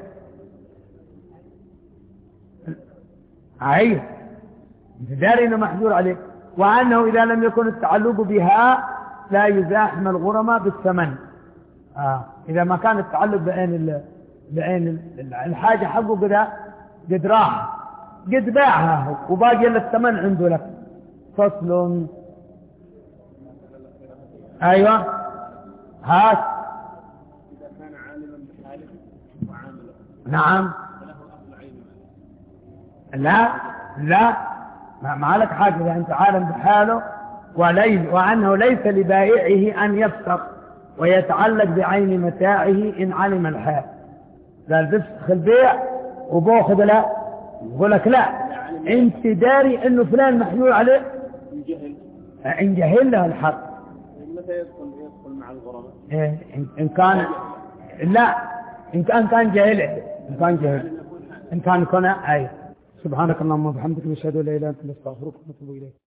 عيب أنت داري إنه محجور عليه. وأنه إذا لم يكن التعلق بها لا يزاحم الغرماء بالثمن. آه. إذا ما كان التعلق بعين بعين الحاجة حقه قد قد راح قد باعها وباقي إلا الثمن عنده لك. فصل. أيوة هات. إذا كان عالما بحاله وعامله. نعم. فله أصل عين. لا لا ما لك حاجة إذا أنت عالم بحاله، وليس وأنه ليس لبائعه أن يفسخ ويتعلق بعين متاعه إن علم الحال. قال بفسخ البيع وباخذ، لا يقول لك لا أنت داري إنه فلان محجور عليه إن جهله الحق. متى يدخل يدخل مع الغرماء؟ إيه إن كان لا إن كان كان جاهل إن كان جاهل إن كان كنا أي. سبحانك اللهم وبحمدك نشهد أن لا إله إلا أنت نستغفرك ونتوب إليك.